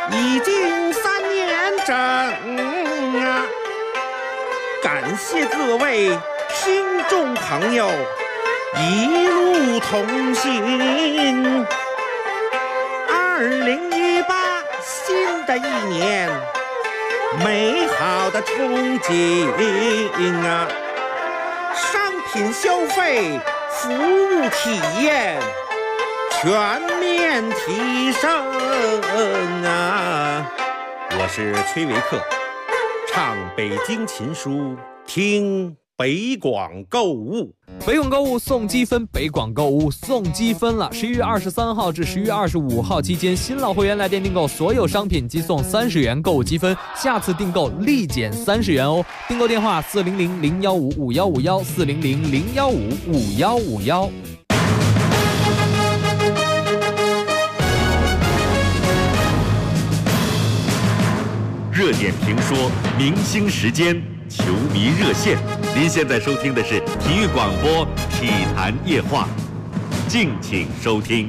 已经3年整啊！感谢各位听众朋友一路同行。2018新的一年，美好的憧憬啊！商品消费、服务体验全面提升啊！我是崔维克，唱北京琴书，听北广购物。 北广购物送积分，北广购物送积分了！11月23号至11月25号期间，新老会员来电订购所有商品即送30元购物积分，下次订购立减30元哦。订购电话400-015-5151，400-015-5151。 热点评说，明星时间，球迷热线。您现在收听的是体育广播体坛夜话，敬请收听。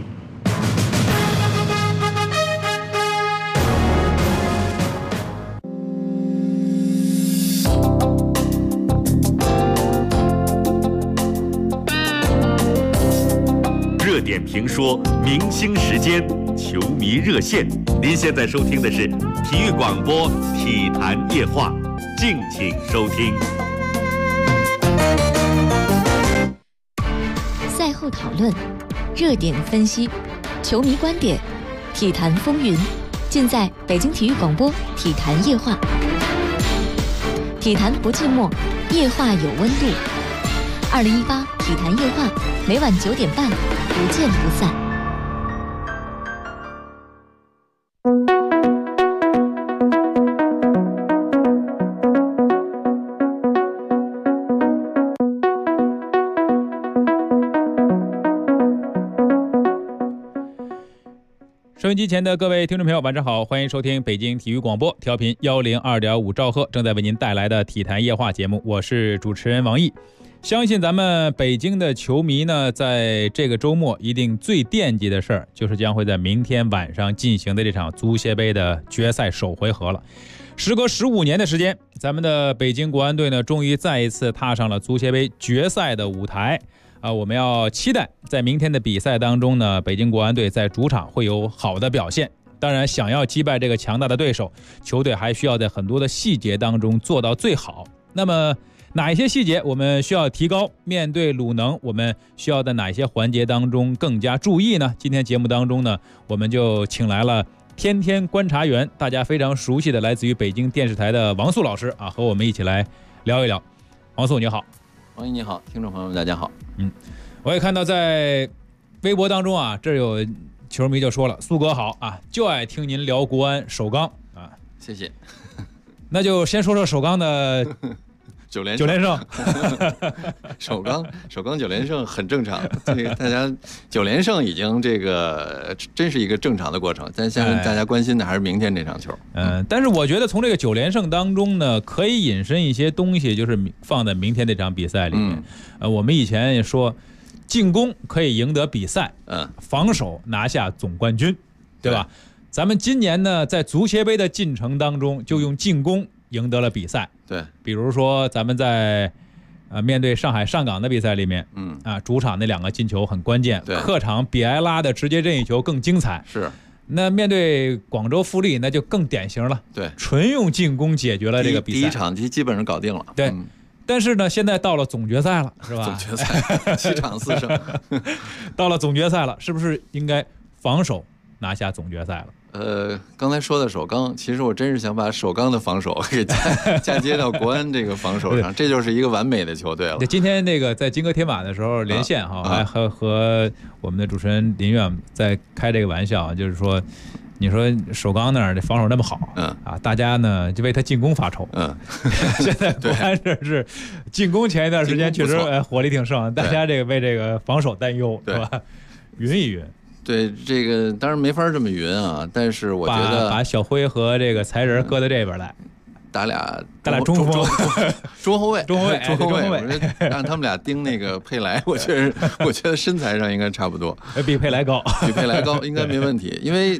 热点评说，明星时间，球迷热线。您现在收听的是体育广播体坛夜话，敬请收听。 赛后讨论，热点分析，球迷观点，体坛风云，尽在北京体育广播体坛夜话。体坛不寂寞，夜话有温度。2018体坛夜话，每晚9点半，不见不散。 收音机前的各位听众朋友，晚上好，欢迎收听北京体育广播，调频102.5兆赫，正在为您带来的体坛夜话节目，我是主持人王毅。相信咱们北京的球迷呢，在这个周末一定最惦记的事儿，就是将会在明天晚上进行的这场足协杯的决赛首回合了。时隔15年的时间，咱们的北京国安队呢，终于再一次踏上了足协杯决赛的舞台。我们要期待在明天的比赛当中呢，北京国安队在主场会有好的表现。当然，想要击败这个强大的对手，球队还需要在很多的细节当中做到最好。那么哪一些细节我们需要提高？面对鲁能，我们需要在哪一些环节当中更加注意呢？今天节目当中呢，我们就请来了天天观察员，大家非常熟悉的来自于北京电视台的王素老师啊，和我们一起来聊一聊。王素你好。 王毅你好，听众朋友们大家好。 我也看到在微博当中啊，这有球迷就说了，苏哥好啊，就爱听您聊国安首钢啊， 谢谢。 那就先说说首钢的 9连胜。 首钢9连胜很正常，这个大家9连胜已经这个真是一个正常的过程。但现在大家关心的还是明天这场球。 但是我觉得从这个9连胜当中呢，可以引申一些东西，就是放在明天这场比赛里面。我们以前也说，进攻可以赢得比赛，防守拿下总冠军，对吧？咱们今年呢，在足协杯的进程当中，就用进攻赢得了比赛。 对， 比如说咱们在面对上海上港的比赛里面，主场那2个进球很关键，客场比埃拉的直接任意球更精彩。 是， 那面对广州富力那就更典型了， 对， 纯用进攻解决了这个比赛， 第一场基本上搞定了。 对，但是呢，现在到了总决赛了，是吧？ 总决赛7场4胜， 到了总决赛了，是不是应该防守拿下总决赛了？ 刚才说的首钢，其实我真是想把首钢的防守给嫁接到国安这个防守上，这就是一个完美的球队了。 今天那个在金戈铁马的时候连线哈，还和我们的主持人林苑在开这个玩笑，就是说，你说首钢那儿的防守那么好，大家呢就为他进攻发愁，现在国安这是进攻前一段时间确实火力挺盛，大家这个为这个防守担忧，是吧？匀一匀。 对，这个当然没法这么匀啊，但是我觉得把小辉和这个才人搁到这边来， 打俩中锋、 中后卫，让他们俩盯那个佩莱，我觉得身材上应该差不多， 比佩莱高， 应该没问题，因为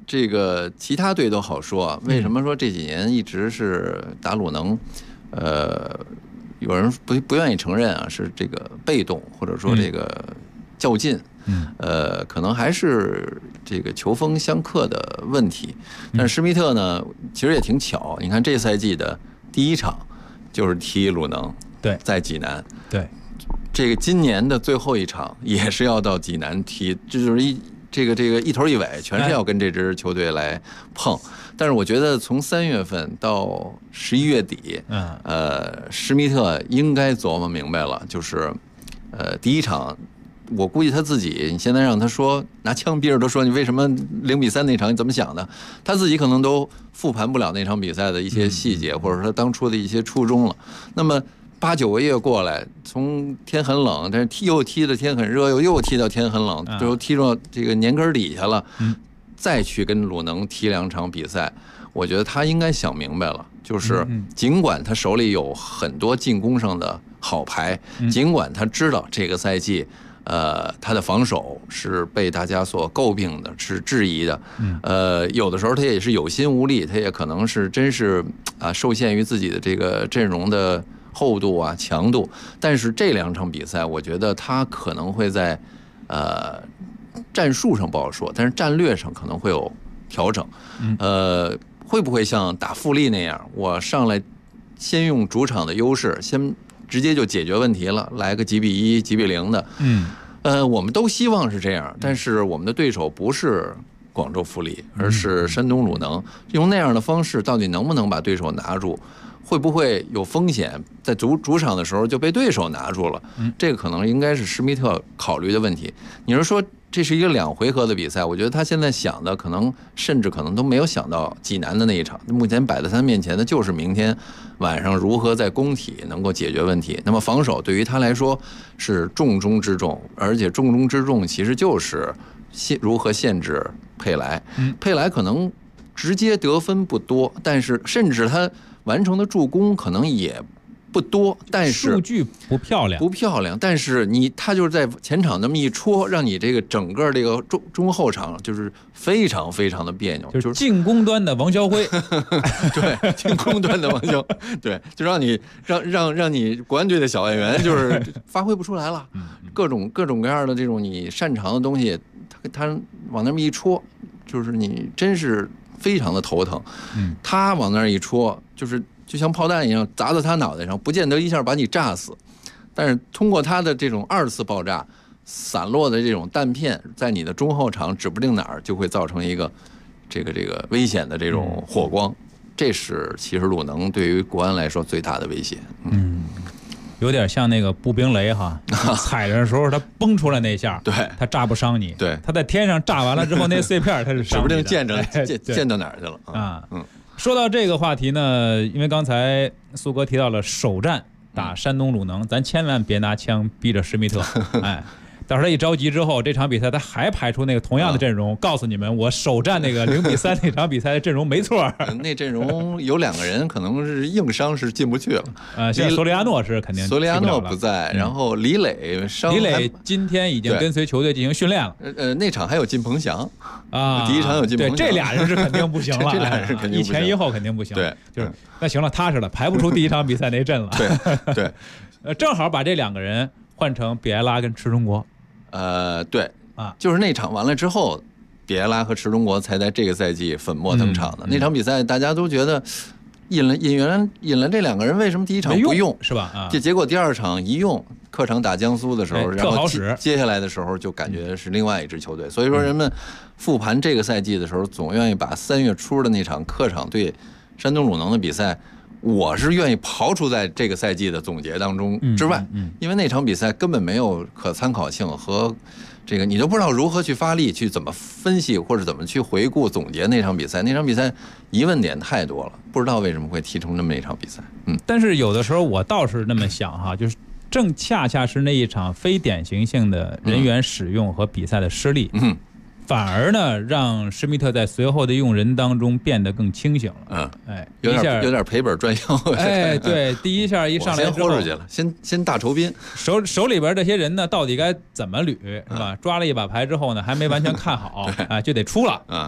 这个其他队都好说啊，为什么说这几年一直是打鲁能？有人不愿意承认啊，是这个被动，或者说这个较劲。可能还是这个球风相克的问题。但是施密特呢，其实也挺巧，你看这赛季的第一场就是踢鲁能， 对， 在济南， 对， 这个今年的最后一场也是要到济南踢，这就是这个一头一尾，全是要跟这支球队来碰。但是我觉得从3月份到11月底，施密特应该琢磨明白了，就是第一场。我估计他自己，你现在让他说拿枪逼着他说你为什么0-3那场你怎么想的，他自己可能都复盘不了那场比赛的一些细节，或者说他当初的一些初衷了。那么8、9个月过来，从天很冷，但是又踢的天很热，又踢到天很冷，最后踢到这个年根底下了，再去跟鲁能踢2场比赛，我觉得他应该想明白了，就是尽管他手里有很多进攻上的好牌，尽管他知道这个赛季。他的防守是被大家所诟病的，是质疑的。有的时候他也是有心无力，他也可能是真是受限于自己的这个阵容的厚度啊、强度。但是这2场比赛，我觉得他可能会在战术上不好说，但是战略上可能会有调整。会不会像打富力那样，我上来先用主场的优势，先直接就解决问题了，来个几比1、几比0的。我们都希望是这样，但是我们的对手不是广州富力，而是山东鲁能。用那样的方式，到底能不能把对手拿住？会不会有风险？在主场的时候就被对手拿住了？这个可能应该是施密特考虑的问题。你是说这是一个2回合的比赛？我觉得他现在想的甚至可能都没有想到济南的那一场。目前摆在他面前的就是明天晚上如何在工体能够解决问题。那么防守对于他来说是重中之重，而且重中之重其实就是如何限制佩莱。佩莱可能直接得分不多，但是甚至他完成的助攻可能也不多，但是数据不漂亮， 但是他就是在前场那么一戳，让你这个整个这个中后场就是非常非常的别扭， 就是进攻端的王霄辉， 对，进攻端的王霄，对，就让你国安队的小外援就是发挥不出来了，各种各样的这种你擅长的东西，他往那么一戳，就是你真是非常的头疼，他往那儿一戳，就像炮弹一样砸在他脑袋上，不见得一下把你炸死，但是通过他的这种2次爆炸散落的这种弹片，在你的中后场指不定哪儿就会造成一个这个危险的这种火光，这是其实鲁能对于国安来说最大的威胁。 有点像那个步兵雷哈，踩着的时候它崩出来那下， 对， 它炸不伤你， 对， 它在天上炸完了之后那碎片它是伤你的， 指不定溅到哪儿去了啊。说到这个话题呢，因为刚才苏哥提到了首战打山东鲁能，咱千万别拿枪逼着施密特，到时候他一着急之后，这场比赛他还排出那个同样的阵容，告诉你们我首战那个0-3那场比赛的阵容没错。 那阵容有2个人可能是硬伤是进不去了。 现在索里亚诺是肯定索里亚诺不在，然后李磊今天已经跟随球队进行训练了。 那场还有金鹏翔啊， 第一场有金鹏翔， 对，这俩人是肯定不行了， 这俩人是肯定不行， 一前一后肯定不行。 对， 就是那行了，踏实了，排不出第一场比赛那阵了。 对， 正好把这2个人换成比埃拉跟池中国。 对啊，就是那场完了之后，比埃拉和池中国才在这个赛季粉墨登场的。那场比赛大家都觉得引了这2个人，为什么第一场不用是吧？ 结果第2场一用，客场打江苏的时候，然后接下来的时候就感觉是另外一支球队。所以说人们复盘这个赛季的时候，总愿意把3月初的那场客场对山东鲁能的比赛，我是愿意刨除在这个赛季的总结当中之外，因为那场比赛根本没有可参考性和这个你都不知道如何去发力，去怎么分析或者怎么去回顾总结那场比赛。那场比赛疑问点太多了，不知道为什么会踢成这么一场比赛。 但是有的时候我倒是那么想哈，就是正恰恰是那一场非典型性的人员使用和比赛的失利，反而呢，让施密特在随后的用人当中变得更清醒了。 有点赔本赚吆喝。 对，第一下一上来之后， 先豁出去了，先大酬宾。 手里边这些人呢，到底该怎么捋，是吧？抓了一把牌之后呢，还没完全看好，就得出了。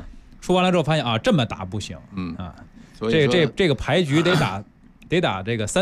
输完了之后发现啊，这么打不行，所以这个牌局得打这个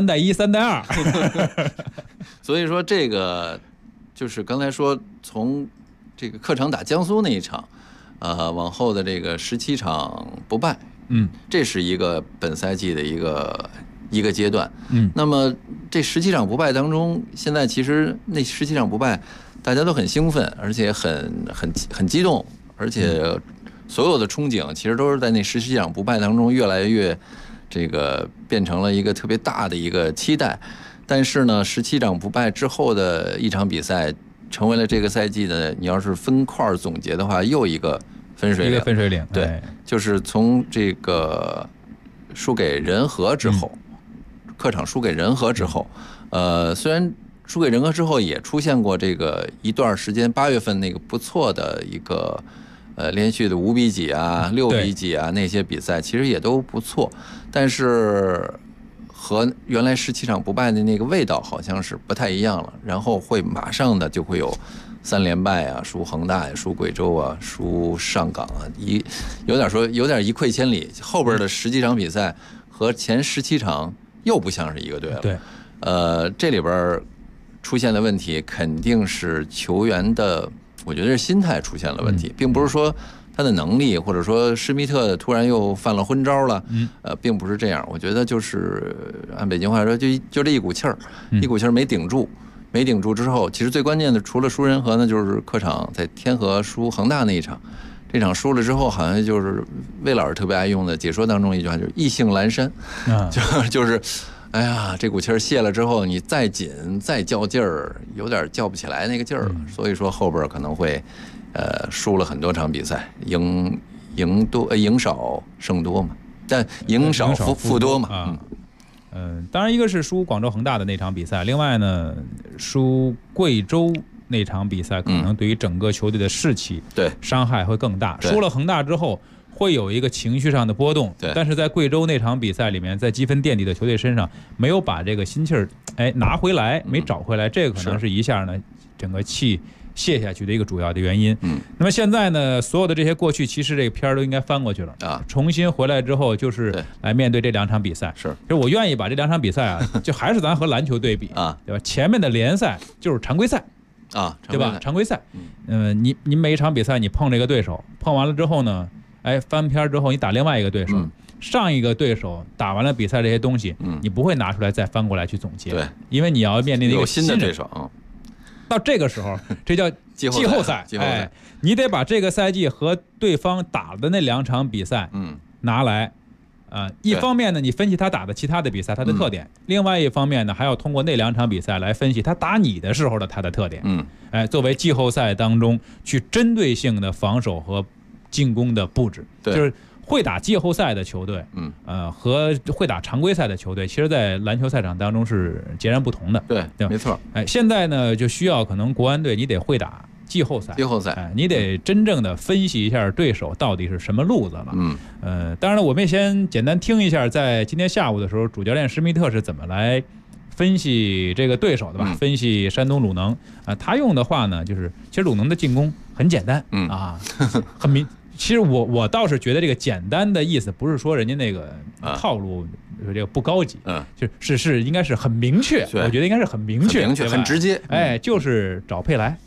3-1、3-2。 所以说这个就是刚才说从这个客场打江苏那一场，往后的这个17场不败，这是一个本赛季的一个阶段，那么这17场不败当中，现在其实那17场不败，大家都很兴奋，而且很激动，而且所有的憧憬其实都是在那17场不败当中越来越这个变成了一个特别大的一个期待。但是呢，17场不败之后的一场比赛，成为了这个赛季的，你要是分块总结的话，又一个分水岭。对，就是从这个输给仁和之后，客场输给仁和之后，虽然输给仁和之后也出现过这个一段时间，8月份那个不错的一个连续的5比几啊、6比几啊那些比赛，其实也都不错，但是和原来17场不败的那个味道好像是不太一样了，然后会马上的就会有3连败啊，输恒大呀，输贵州啊，输上港啊，有点一溃千里。后边的10几场比赛和前17场又不像是一个队了。 对， 这里边出现的问题肯定是球员的，我觉得是心态出现了问题，并不是说他的能力，或者说施密特突然又犯了昏招了，并不是这样。我觉得就是按北京话说，就这一股气儿，一股气儿没顶住之后，其实最关键的除了输仁和呢，就是客场在天河输恒大那一场，这场输了之后，好像就是魏老师特别爱用的解说当中一句话，就是意兴阑珊，就是哎呀，这股气儿泄了之后，你再紧再较劲儿，有点较不起来那个劲儿了。所以说后边可能会输了很多场比赛，赢少胜多嘛，但赢少负多嘛。 当然一个是输广州恒大的那场比赛，另外呢，输贵州那场比赛可能对于整个球队的士气伤害会更大。输了恒大之后会有一个情绪上的波动，但是在贵州那场比赛里面，在积分垫底的球队身上没有把这个心气儿拿回来，没找回来，这个可能是一下呢整个气卸下去的一个主要的原因。那么现在呢，所有的这些过去，其实这个片儿都应该翻过去了啊，重新回来之后就是来面对这2场比赛。 是， 就我愿意把这2场比赛啊，就还是咱和篮球对比啊，对吧？前面的联赛就是常规赛啊， 对吧？常规赛，你每一场比赛你碰这个对手，碰完了之后呢，翻篇之后你打另外一个对手。上一个对手打完了比赛这些东西，你不会拿出来再翻过来去总结， 对， 因为你要面临一个新的对手啊。 到这个时候，这叫季后赛。你得把这个赛季和对方打的那2场比赛，拿来，一方面呢，你分析他打的其他的比赛他的特点；另外一方面呢，还要通过那2场比赛来分析他打你的时候的他的特点。作为季后赛当中去针对性的防守和进攻的布置，就是会打季后赛的球队，和会打常规赛的球队，其实在篮球赛场当中是截然不同的。 对，没错。 现在呢，就需要可能国安队你得会打季后赛，你得真正的分析一下对手到底是什么路子了。当然了，我们也先简单听一下，在今天下午的时候，主教练施密特是怎么来分析这个对手的吧？分析山东鲁能他用的话呢，就是其实鲁能的进攻很简单，很明。其实我倒是觉得这个简单的意思不是说人家那个套路这个不高级，是应该是很明确，我觉得应该是很明确， 很直接， 就是找佩莱。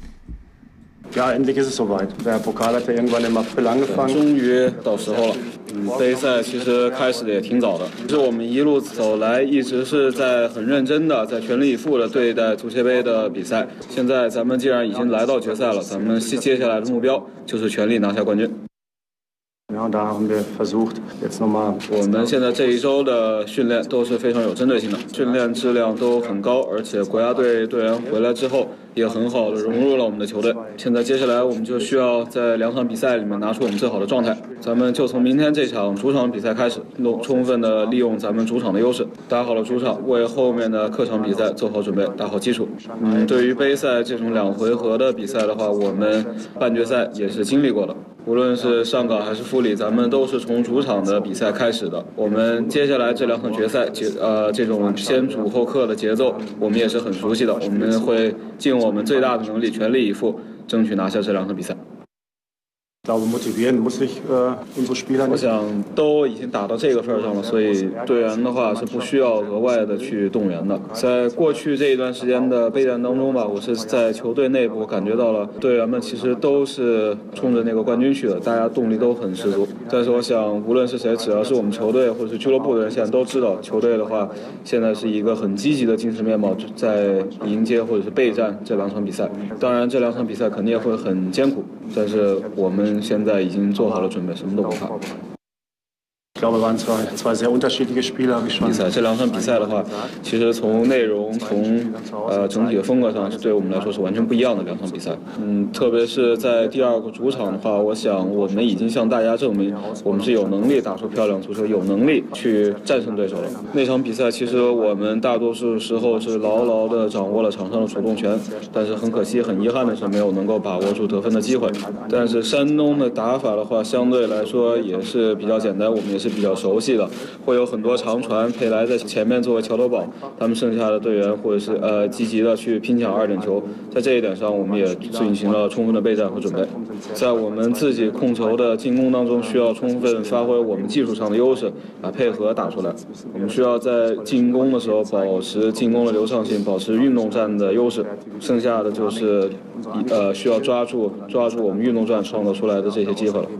Ja, endlich ist es soweit. Der Pokal hat ja irgendwann im April angefangen. 终于到时候了。杯赛其实开始的也挺早的，其实我们一路走来一直是在很认真的，在全力以赴的对待足协杯的比赛。现在咱们既然已经来到决赛了，咱们接下来的目标就是全力拿下冠军。 Ja, da haben wir versucht, jetzt nochmal. 我们现在这一周的训练都是非常有针对性的，训练质量都很高，而且国家队队员回来之后也很好的融入了我们的球队。现在接下来我们就需要在2场比赛里面拿出我们最好的状态。咱们就从明天这场主场比赛开始，充分的利用咱们主场的优势，打好了主场，为后面的客场比赛做好准备，打好基础。对于杯赛这种2回合的比赛的话，我们半决赛也是经历过的。无论是上港还是富力，咱们都是从主场的比赛开始的。我们接下来这2场决赛，这种先主后客的节奏，我们也是很熟悉的。我们会尽我们最大的能力，全力以赴，争取拿下这2场比赛。 我想都已经打到这个份上了，所以队员的话是不需要额外的去动员的。在过去这一段时间的备战当中吧，我是在球队内部感觉到了队员们其实都是冲着那个冠军去的，大家动力都很十足。但是我想，无论是谁，只要是我们球队或者是俱乐部的人，现在都知道球队的话，现在是一个很积极的精神面貌，在迎接或者是备战这2场比赛。当然，这2场比赛肯定也会很艰苦，但是我们现在已经做好了准备，什么都不怕。 比赛这2场比赛的话，其实从内容、从整体的风格上，是对我们来说是完全不一样的2场比赛。特别是在第2个主场的话，我想我们已经向大家证明，我们是有能力打出漂亮足球，有能力去战胜对手了。那场比赛其实我们大多数时候是牢牢地掌握了场上的主动权，但是很可惜、很遗憾的是没有能够把握住得分的机会。但是山东的打法的话，相对来说也是比较简单，我们也是比较熟悉的，会有很多长传，佩莱在前面作为桥头堡，他们剩下的队员或者是积极的去拼抢2点球，在这一点上我们也进行了充分的备战和准备。在我们自己控球的进攻当中，需要充分发挥我们技术上的优势，把配合打出来。我们需要在进攻的时候保持进攻的流畅性，保持运动战的优势，剩下的就是需要抓住我们运动战创造出来的这些机会了。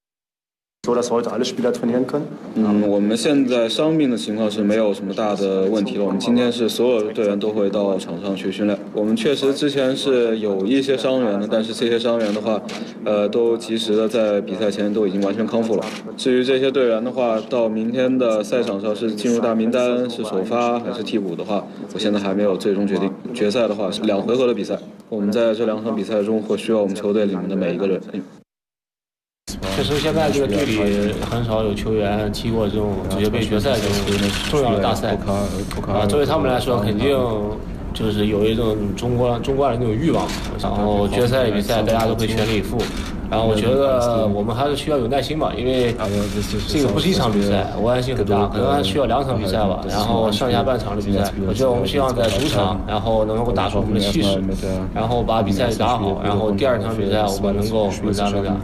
我们现在伤病的情况是没有什么大的问题了。我们今天是所有的队员都会到场上去训练。我们确实之前是有一些伤员的，但是这些伤员的话，都及时的在比赛前都已经完全康复了。至于这些队员的话，到明天的赛场上是进入大名单，是首发还是替补的话，我现在还没有最终决定。决赛的话是2回合的比赛，我们在这2场比赛中会需要我们球队里面的每一个人。 确实，现在这个队里很少有球员踢过这种足协杯决赛这种重要的大赛作为他们来说，肯定就是有一种中冠的那种欲望。然后决赛比赛大家都会全力以赴。然后我觉得我们还是需要有耐心吧，因为这个不是1场比赛，危险性很大，可能还需要2场比赛吧。然后上下半场的比赛，我觉得我们希望在主场，然后能够打出我们的气势，然后把比赛打好，然后第2场比赛我们能够稳扎稳打。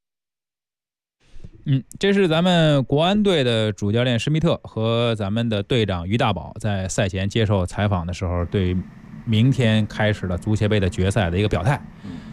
这是咱们国安队的主教练施密特和咱们的队长于大宝在赛前接受采访的时候，对明天开始的足协杯的决赛的一个表态。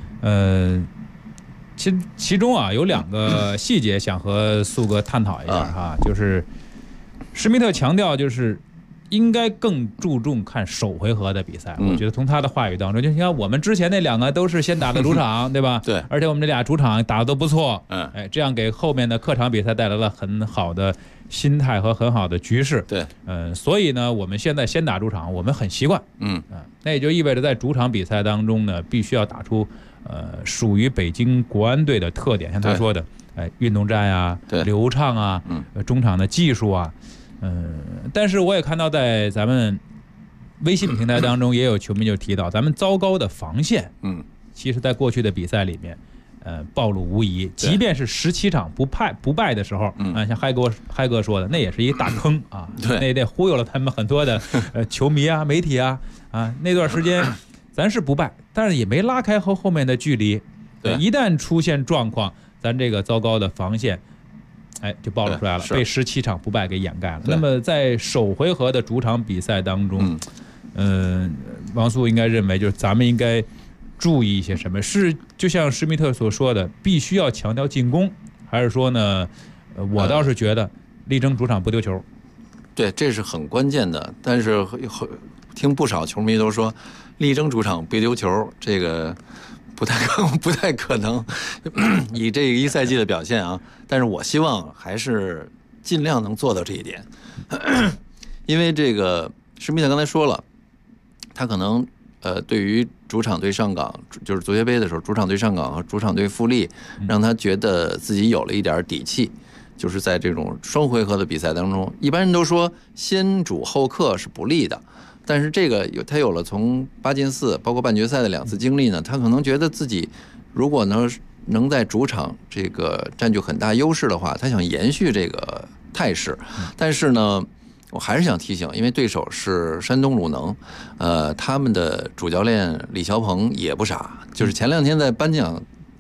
其中有2个细节想和苏哥探讨一下哈，就是施密特强调就是应该更注重看首回合的比赛。我觉得从他的话语当中，就像我们之前那2个都是先打的主场，对吧？ 对， 而且我们这俩主场打的都不错，这样给后面的客场比赛带来了很好的心态和很好的局势。 对， 所以呢，我们现在先打主场，我们很习惯。那也就意味着在主场比赛当中呢，必须要打出属于北京国安队的特点，像他说的，运动战啊，流畅啊，中场的技术啊。但是我也看到在咱们微信平台当中也有球迷就提到，咱们糟糕的防线，其实在过去的比赛里面，暴露无遗。即便是17场不败的时候，像嗨哥说的，那也是一大坑啊，那也得忽悠了他们很多的球迷啊、媒体啊，那段时间咱是不败，但是也没拉开和后面的距离。一旦出现状况，咱这个糟糕的防线。就暴露出来了，被17场不败给掩盖了。那么在首回合的主场比赛当中，王苏应该认为就是咱们应该注意一些什么？是就像施密特所说的，必须要强调进攻，还是说呢？我倒是觉得力争主场不丢球。 对，这是很关键的。但是听不少球迷都说，力争主场不丢球，这个不太可能以这个1赛季的表现啊。但是我希望还是尽量能做到这一点，因为这个施密特刚才说了，他可能对于主场对上港，就是足协杯的时候，主场对上港和主场对富力，让他觉得自己有了一点底气，就是在这种双回合的比赛当中，一般人都说先主后客是不利的。但是这个他有了从8进4包括半决赛的2次经历呢，他可能觉得自己如果能在主场这个占据很大优势的话，他想延续这个态势。但是呢，我还是想提醒，因为对手是山东鲁能，他们的主教练李霄鹏也不傻，就是前2天在颁奖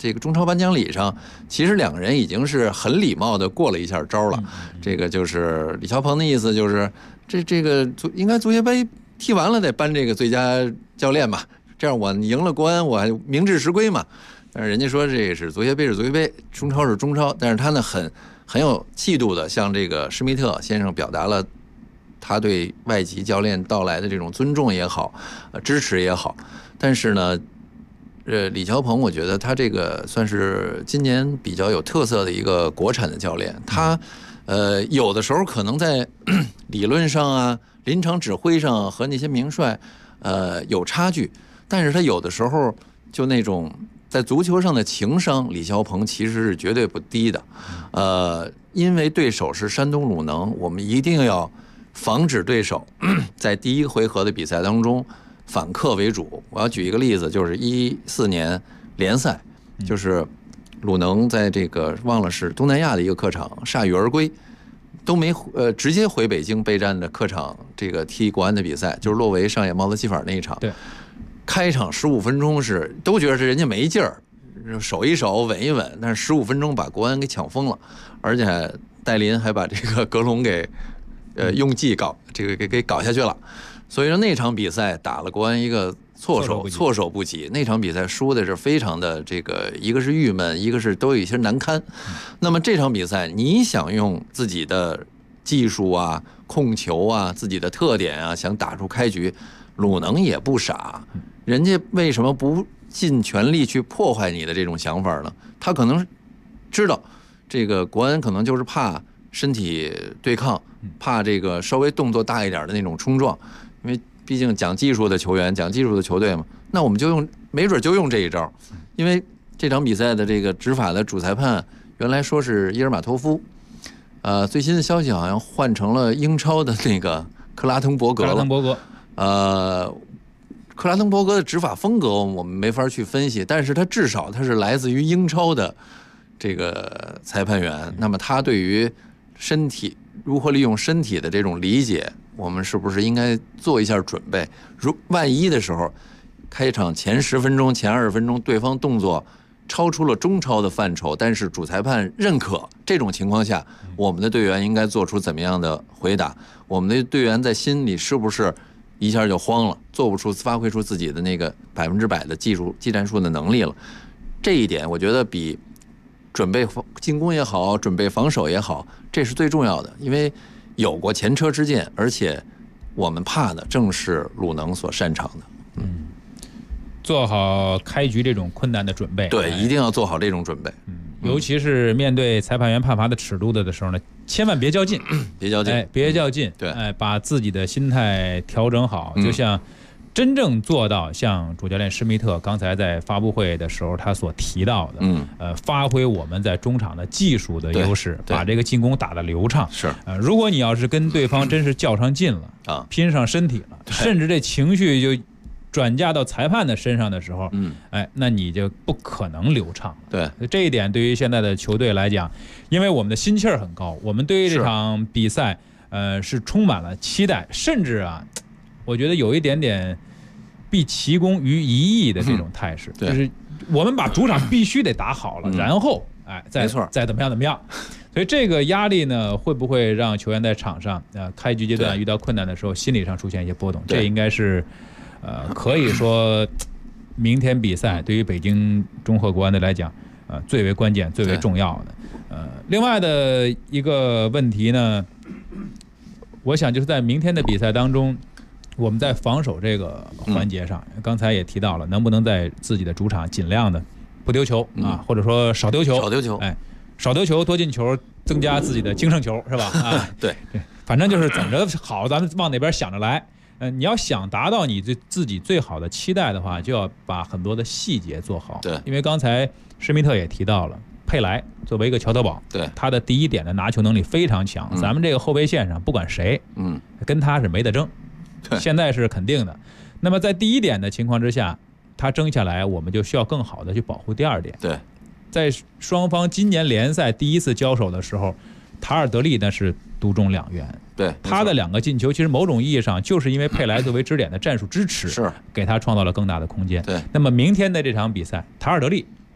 这个中超颁奖礼上，其实两个人已经是很礼貌的过了一下招了。这个就是李霄鹏的意思，就是这个应该足协杯踢完了得颁这个最佳教练嘛，这样我赢了国安，我还名至实归嘛。但是人家说这是足协杯是足协杯，中超是中超，但是他呢很有气度的向这个施密特先生表达了他对外籍教练到来的这种尊重也好，支持也好。但是呢，李霄鹏我觉得他这个算是今年比较有特色的一个国产的教练，他有的时候可能在理论上啊、临场指挥上和那些名帅有差距，但是他有的时候就那种在足球上的情商，李霄鹏其实是绝对不低的。因为对手是山东鲁能，我们一定要防止对手在第一回合的比赛当中反客为主。我要举一个例子，就是14年联赛，就是鲁能在这个忘了是东南亚的一个客场铩羽而归，都没直接回北京备战的客场这个踢国安的比赛，就是洛维上演帽子戏法那一场。 对。 开场15分钟是都觉得是人家没劲儿，守一守稳一稳，但是15分钟把国安给抢疯了，而且戴林还把这个格隆给用计搞这个给搞下去了，所以说那场比赛打了国安一个措手不及。那场比赛输的是非常的这个，一个是郁闷，一个是都有一些难堪。那么这场比赛你想用自己的技术啊、控球啊、自己的特点啊，想打出开局，鲁能也不傻。人家为什么不尽全力去破坏你的这种想法呢？他可能知道这个国安可能就是怕身体对抗，怕这个稍微动作大一点的那种冲撞，因为毕竟讲技术的球员、讲技术的球队嘛，那我们就用，没准就用这一招。因为这场比赛的这个执法的主裁判原来说是伊尔马托夫，最新的消息好像换成了英超的那个克拉滕伯格了。克拉滕伯格的执法风格我们没法去分析，但是他至少他是来自于英超的这个裁判员，那么他对于身体如何利用身体的这种理解，我们是不是应该做一下准备？万一的时候，开场前10分钟、前20分钟，对方动作超出了中超的范畴，但是主裁判认可，这种情况下，我们的队员应该做出怎么样的回答？我们的队员在心里是不是一下就慌了，做不出发挥出自己的那个100%的技战术的能力了？这一点我觉得比准备进攻也好，准备防守也好，这是最重要的，因为有过前车之鉴，而且我们怕的正是鲁能所擅长的。 做好开局这种困难的准备， 对，一定要做好这种准备。 尤其是面对裁判员判罚的尺度的时候呢，千万别较劲，别较劲， 对， 把自己的心态调整好，就像真正做到像主教练施密特刚才在发布会的时候他所提到的，发挥我们在中场的技术的优势，把这个进攻打得流畅。 是， 如果你要是跟对方真是较上劲了啊，拼上身体了，甚至这情绪就转嫁到裁判的身上的时候，那你就不可能流畅。 对， 这一点对于现在的球队来讲，因为我们的心气儿很高，我们对于这场比赛，是充满了期待，甚至啊，我觉得有一点点毕其功于一役的这种态势，就是我们把主场必须得打好了，然后再怎么样。所以这个压力呢，会不会让球员在场上开局阶段遇到困难的时候，心理上出现一些波动？这应该是可以说明天比赛对于北京中赫国安队来讲，最为关键、最为重要的。另外的一个问题呢，我想就是在明天的比赛当中，我们在防守这个环节上，刚才也提到了，能不能在自己的主场尽量的不丢球或者说少丢球，少丢球多进球，增加自己的精神球，是吧？ 对， 反正就是怎么着好，咱们往哪边想着来。你要想达到你自己最好的期待的话，就要把很多的细节做好。 对， 因为刚才施密特也提到了，佩莱作为一个乔德堡， 对他的第一点的拿球能力非常强。咱们这个后备线上不管谁，跟他是没得争，现在是肯定的。那么在第一点的情况之下，他争下来，我们就需要更好的去保护第二点。 对， 在双方今年联赛第一次交手的时候，塔尔德利那是独中2元。 对， 他的2个进球，其实某种意义上就是因为佩莱作为支点的战术支持， 是给他创造了更大的空间。 对， 那么明天的这场比赛，塔尔德利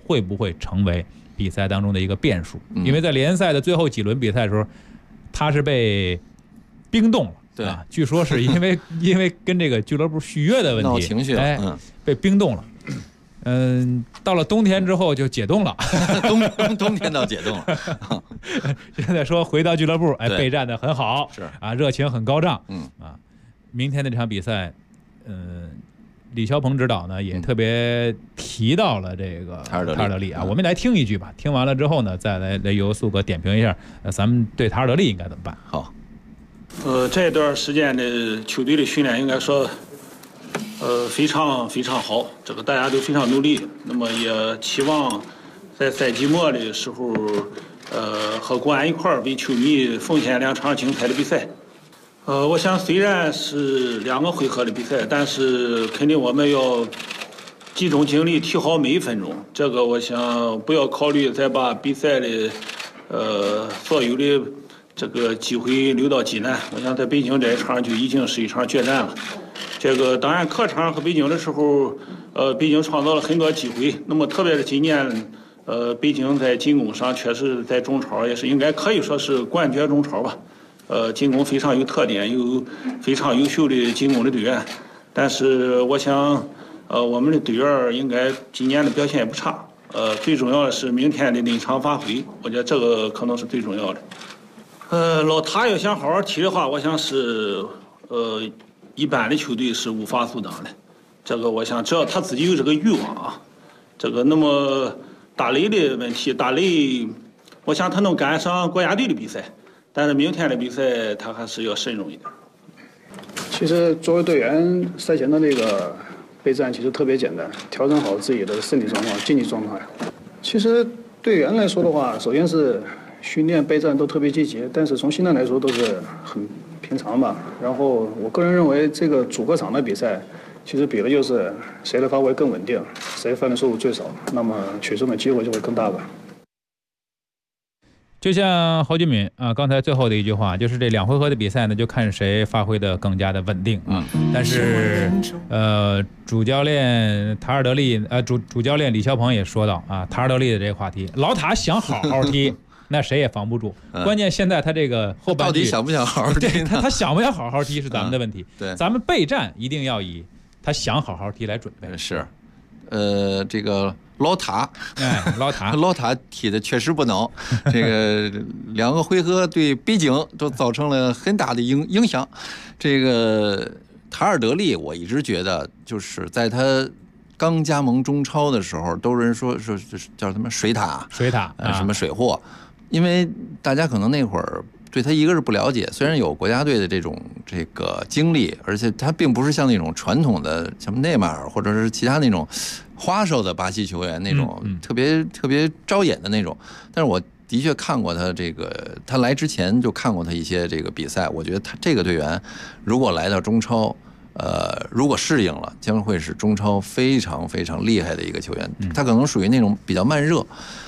会不会成为比赛当中的一个变数？因为在联赛的最后几轮比赛的时候，他是被冰冻了。对啊，据说是因为跟这个俱乐部续约的问题， 闹情绪了， 被冰冻了。到了冬天之后就解冻了， 冬天到解冻了。 现在说回到俱乐部，备战的很好， 是啊，热情很高涨，明天的这场比赛，李霄鹏指导呢也特别提到了这个塔尔德利啊，我们来听一句吧。听完了之后呢，再来由苏哥点评一下，咱们对塔尔德利应该怎么办？ 好。 这段时间的球队的训练应该说，非常非常好，这个大家都非常努力。那么也期望在赛季末的时候，和国安一块儿为球迷奉献2场精彩的比赛。我想虽然是2个回合的比赛，但是肯定我们要集中精力踢好每一分钟。这个我想不要考虑再把比赛的所有的这个机会留到济南。我想在北京这一场就已经是一场决战了。这个当然客场和北京的时候，北京创造了很多机会。那么特别是今年，北京在进攻上确实在中超也是应该可以说是冠绝中超吧。进攻非常有特点，有非常优秀的进攻的队员。但是我想，我们的队员应该今年的表现也不差。最重要的是明天的临场发挥，我觉得这个可能是最重要的。老塔要想好好踢的话，我想是一般的球队是无法阻挡的。这个我想只要他自己有这个欲望啊，这个那么大雷的问题，大雷，我想他能赶上国家队的比赛，但是明天的比赛他还是要慎重一点。 其实作为队员，赛前的那个备战其实特别简单，调整好自己的身体状况、竞技状态。其实队员来说的话，首先是训练备战都特别积极，但是从心态来说都是很平常吧。然后我个人认为，这个主客场的比赛，其实比的就是谁的发挥更稳定，谁犯的错误最少，那么取胜的机会就会更大吧。 就像侯俊敏啊，刚才最后的一句话，就是这2回合的比赛呢，就看谁发挥的更加的稳定啊。但是主教练塔尔德利主教练李霄鹏也说到啊，塔尔德利的这个话题，老塔想好好踢。那谁也防不住，关键现在他这个后半句到底想不想好好踢？ 对，他想不想好好踢是咱们的问题。 对， 咱们备战一定要以他想好好踢来准备。 是，这个老塔，老塔踢的确实不孬，这个2个回合对北京都造成了很大的影响。这个塔尔德利，我一直觉得就是在他刚加盟中超的时候，都人说叫什么水塔，什么水货，因为大家可能那会儿对他一个是不了解，虽然有国家队的这个经历，而且他并不是像那种传统的什么内马尔或者是其他那种花哨的巴西球员那种特别招眼的那种，但是我的确看过他他来之前就看过他一些这个比赛，我觉得他这个队员如果来到中超。如果适应了，将会是中超非常非常厉害的一个球员。他可能属于那种比较慢热，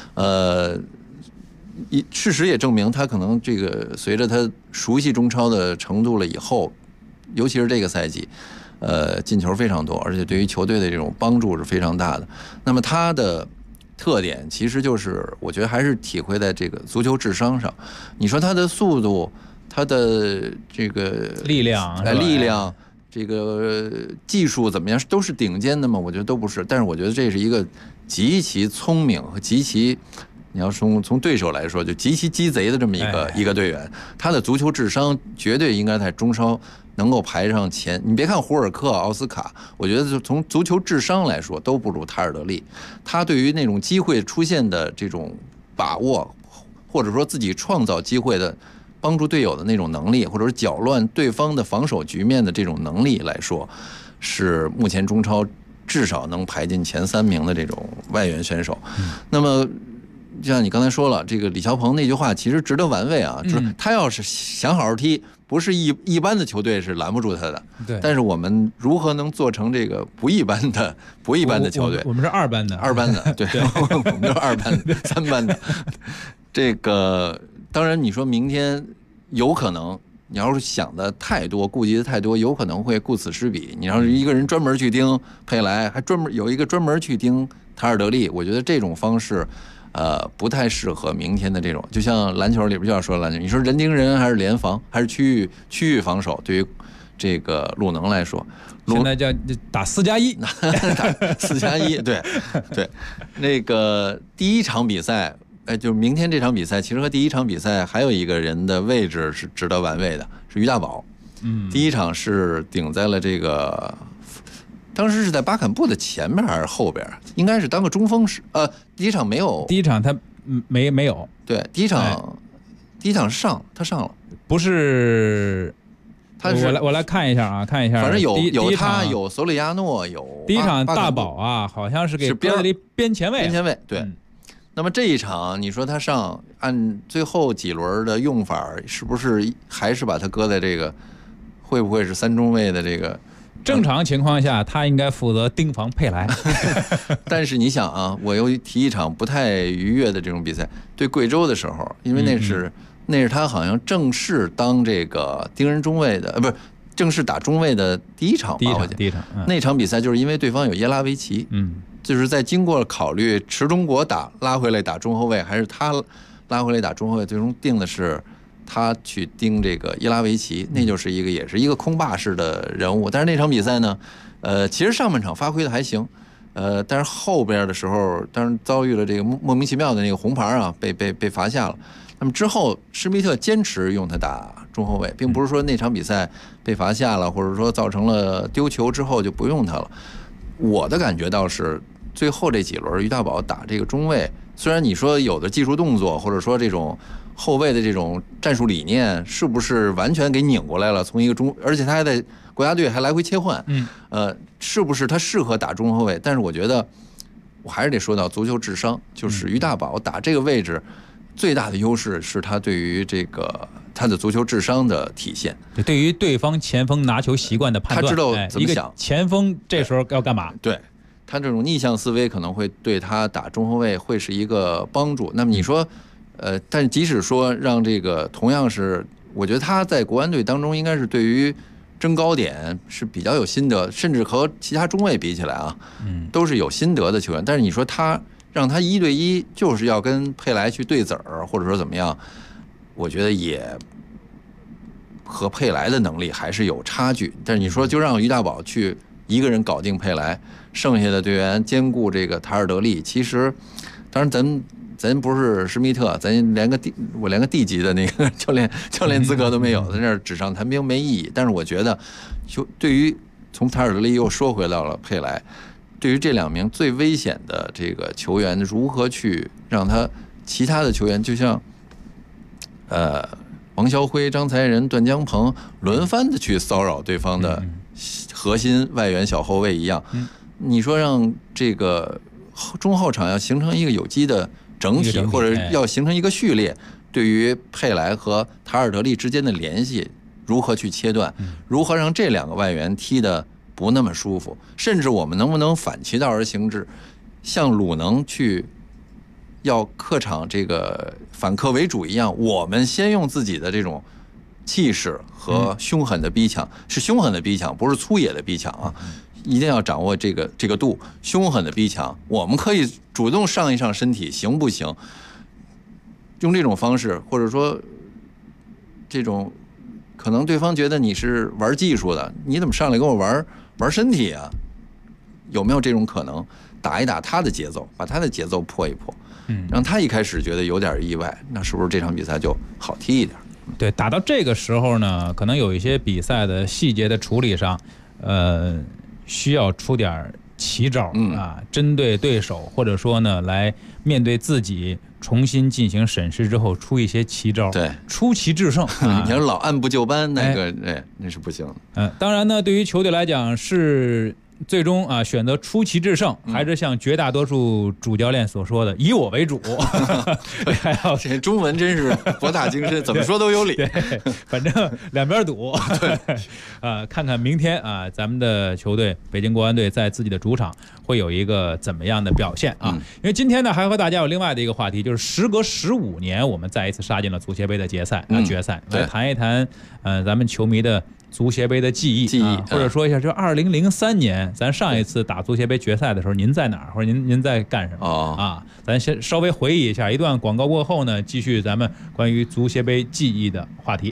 事实也证明他可能这个随着他熟悉中超的程度了以后，尤其是这个赛季，进球非常多，而且对于球队的这种帮助是非常大的。那么他的特点其实就是我觉得还是体会在这个足球智商上。你说他的速度，他的这个力量， 这个技术怎么样，都是顶尖的吗？我觉得都不是。但是我觉得这是一个极其聪明和极其，你要从对手来说，就极其鸡贼的这么一个队员。他的足球智商绝对应该在中超能够排上前。你别看胡尔克、奥斯卡，我觉得就从足球智商来说都不如塔尔德利。他对于那种机会出现的这种把握，或者说自己创造机会的。帮助队友的那种能力，或者是搅乱对方的防守局面的这种能力来说，是目前中超至少能排进前3名的这种外援选手。那么，就像你刚才说了，这个李霄鹏那句话其实值得玩味啊，就是他要是想好好踢，不是一般的球队是拦不住他的。 对。 但是我们如何能做成这个不一般的球队？ 我们是2班的， 对，我们是2班的、3班的。这个。当然，你说明天有可能你要是想的太多，顾及的太多，有可能会顾此失彼。你要是一个人专门去盯佩莱，还专门有一个专门去盯塔尔德利，我觉得这种方式，不太适合明天的这种。就像篮球里边就要说篮球，你说人盯人还是联防，还是区域防守？对于这个鲁能来说， 现在叫打4+1， 打4+1，对。那个第一场比赛。就是明天这场比赛，其实和第一场比赛还有一个人的位置是值得玩味的，是于大宝。第一场是顶在了这个，当时是在巴坎布的前面还是后边？应该是当个中锋时。第一场没有， 第一场他没有。 对，第一场是他上了， 不是。 他是我来看一下啊，反正有他，有索里亚诺，有第一场大宝啊，好像是给边前卫， 对。那么这一场，你说他上按最后几轮的用法，是不是还是把他搁在这个？会不会是3中卫的这个？ 正常情况下，他应该负责盯防佩莱。 但是你想啊，我又提一场不太愉悦的这种比赛，对贵州的时候，因为那是他好像正式当这个盯人中卫的，不是正式打中卫的第一场吧？ 第一场， 那场比赛就是因为对方有耶拉维奇，就是在经过考虑池中国拉回来打中后卫，还是他拉回来打中后卫，最终定的是他去盯这个耶拉维奇，那就是也是一个空霸式的人物。但是那场比赛呢，其实上半场发挥的还行，但是后边的时候，当然遭遇了这个莫名其妙的那个红牌啊，被罚下了。那么之后，施密特坚持用他打中后卫，并不是说那场比赛被罚下了，或者说造成了丢球之后就不用他了。我的感觉倒是最后这几轮于大宝打这个中卫，虽然你说有的技术动作或者说这种后卫的这种战术理念是不是完全给拧过来了，从一个而且他还在国家队还来回切换，是不是他适合打中后卫？但是我觉得我还是得说到足球智商，就是于大宝打这个位置最大的优势是他对于这个他的足球智商的体现， 对于对方前锋拿球习惯的判断， 他知道怎么想， 前锋这时候要干嘛？ 对，他这种逆向思维可能会对他打中后卫会是一个帮助。那么你说，但即使说让这个同样是，我觉得他在国安队当中应该是对于争高点是比较有心得，甚至和其他中卫比起来啊，都是有心得的球员。但是你说他让他1对1就是要跟佩莱去对子儿，或者说怎么样，我觉得也和佩莱的能力还是有差距。但是你说就让于大宝去一个人搞定佩莱，剩下的队员兼顾这个塔尔德利，其实当然咱不是施密特，咱我连个地级的那个教练资格都没有，在那儿纸上谈兵没意义。但是我觉得就对于从塔尔德利又说回到了佩莱，对于这2名最危险的这个球员，如何去让他其他的球员，就像王霄辉、张才仁、段江鹏轮番的去骚扰对方的核心外援小后卫一样，你说让这个中后场要形成一个有机的整体，或者要形成一个序列，对于佩莱和塔尔德利之间的联系如何去切断，如何让这2个外援踢的不那么舒服，甚至我们能不能反其道而行之，像鲁能去要客场这个反客为主一样，我们先用自己的这种气势和凶狠的逼抢，是凶狠的逼抢，不是粗野的逼抢啊，一定要掌握这个度，凶狠的逼抢，我们可以主动上一上身体，行不行？用这种方式，或者说这种可能对方觉得你是玩技术的，你怎么上来跟我玩身体啊？有没有这种可能？打一打他的节奏，把他的节奏破一破，让他一开始觉得有点意外，那是不是这场比赛就好踢一点？ 对，打到这个时候呢，可能有一些比赛的细节的处理上，需要出点奇招啊，针对对手，或者说呢，来面对自己重新进行审视之后，出一些奇招， 对， 出奇制胜。 你要老按部就班，那个那是不行。 当然呢，对于球队来讲是最终啊选择出奇制胜，还是像绝大多数主教练所说的以我为主。还要这中文真是博大精深，怎么说都有理。 对，反正两边赌。对，看看明天啊，咱们的球队北京国安队在自己的主场会有一个怎么样的表现啊？因为今天呢，还和大家有另外的一个话题，就是时隔15年，我们再一次杀进了足协杯的决赛，来谈一谈咱们球迷的足协杯的记忆，或者说一下，就2003年咱上一次打足协杯决赛的时候，您在哪儿，或者您在干什么咱先稍微回忆一下。一段广告过后呢，继续咱们关于足协杯记忆的话题。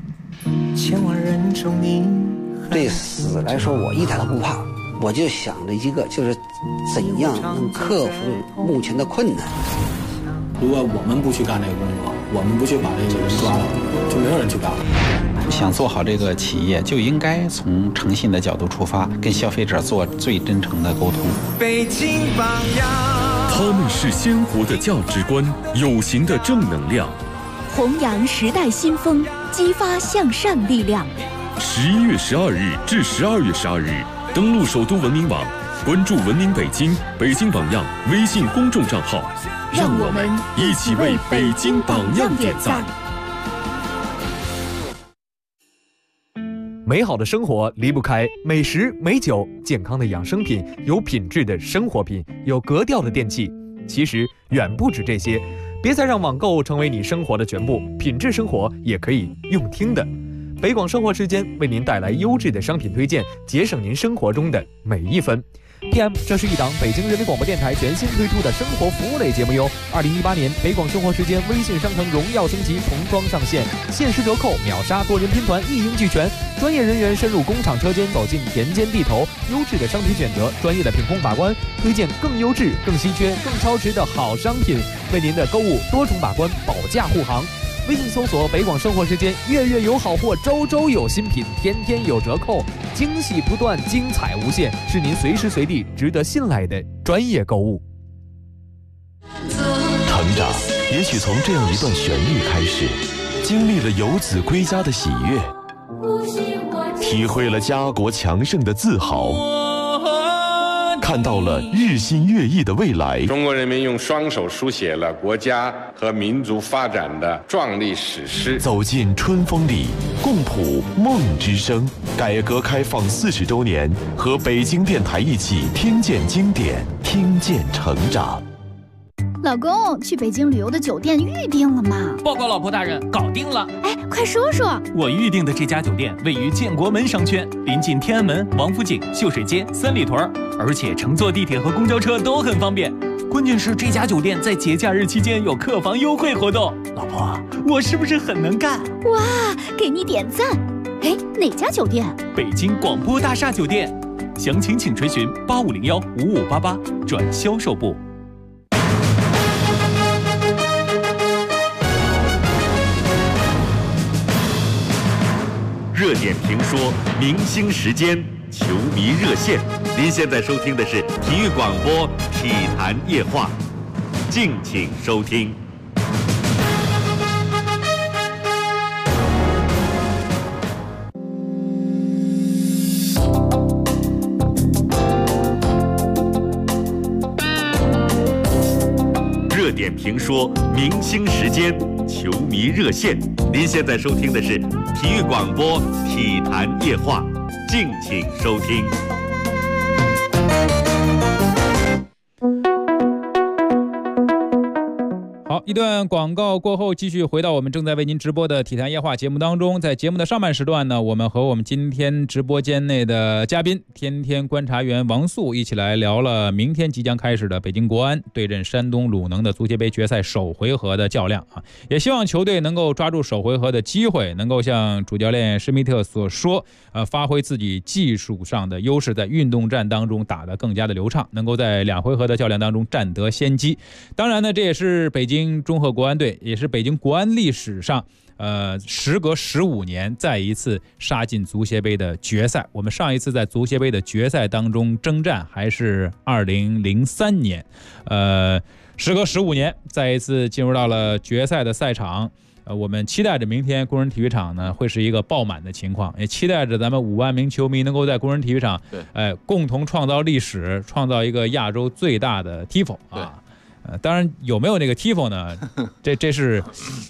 对死来说，我一点都不怕，我就想着一个，就是怎样能克服目前的困难。 如果我们不去干这个工作，我们不去把这个人抓了，就没有人去干了。 想做好这个企业，就应该从诚信的角度出发，跟消费者做最真诚的沟通。 北京榜样，他们是鲜活的价值观，有形的正能量， 弘扬时代新风，激发向上力量。 11月12日至12月12日，登录首都文明网，关注文明北京、北京榜样微信公众账号，让我们一起为北京榜样点赞。 美好的生活离不开美食、美酒、健康的养生品、有品质的生活品、有格调的电器。其实远不止这些，别再让网购成为你生活的全部，品质生活也可以用听的。北广生活时间为您带来优质的商品推荐，节省您生活中的每一分。PM， 这是一档北京人民广播电台全新推出的生活服务类节目哟。2018年北广生活时间微信商城荣耀升级重装上线，限时折扣、秒杀、多人拼团一应俱全，专业人员深入工厂车间，走进田间地头，优质的商品选择，专业的品控把关，推荐更优质、更稀缺、更超值的好商品，为您的购物多重把关，保驾护航。微信搜索北广生活时间，月月有好货，周周有新品，天天有折扣，惊喜不断，精彩无限，是您随时随地值得信赖的专业购物。 成长也许从这样一段旋律开始，经历了游子归家的喜悦，体会了家国强盛的自豪，看到了日新月异的未来。 中国人民用双手书写了国家和民族发展的壮丽史诗。 走进春风里，共谱梦之声。改革开放40周年，和北京电台一起听见经典，听见成长。 老公，去北京旅游的酒店预定了吗？ 报告老婆大人，搞定了。 哎，快说说。 我预定的这家酒店位于建国门商圈，临近天安门、王府井、秀水街、三里屯，而且乘坐地铁和公交车都很方便。关键是这家酒店在节假日期间有客房优惠活动。老婆，我是不是很能干？ 哇，给你点赞。哎，哪家酒店？ 北京广播大厦酒店。详情请垂询8501-5588转销售部。 热点评说，明星时间，球迷热线。您现在收听的是体育广播体坛夜话，敬请收听。热点评说，明星时间，球迷热线。您现在收听的是体育广播体坛夜话，敬请收听。 好，一段广告过后，继续回到我们正在为您直播的体坛夜话节目当中。在节目的上半时段呢，我们和我们今天直播间内的嘉宾天天观察员王素一起来聊了明天即将开始的北京国安对阵山东鲁能的足协杯决赛首回合的较量啊，也希望球队能够抓住首回合的机会，能够像主教练施密特所说，发挥自己技术上的优势，在运动战当中打得更加的流畅，能够在2回合的较量当中占得先机。当然呢，这也是北京中赫国安队，也是北京国安历史上时隔15年再一次杀进足协杯的决赛。我们上一次在足协杯的决赛当中征战还是2003年，时隔15年再一次进入到了决赛的赛场。 我们期待着明天工人体育场呢会是一个爆满的情况，也期待着咱们5万名球迷能够在工人体育场，共同创造历史，创造一个亚洲最大的 TIFO 啊。当然有没有那个 TIFO 呢？这是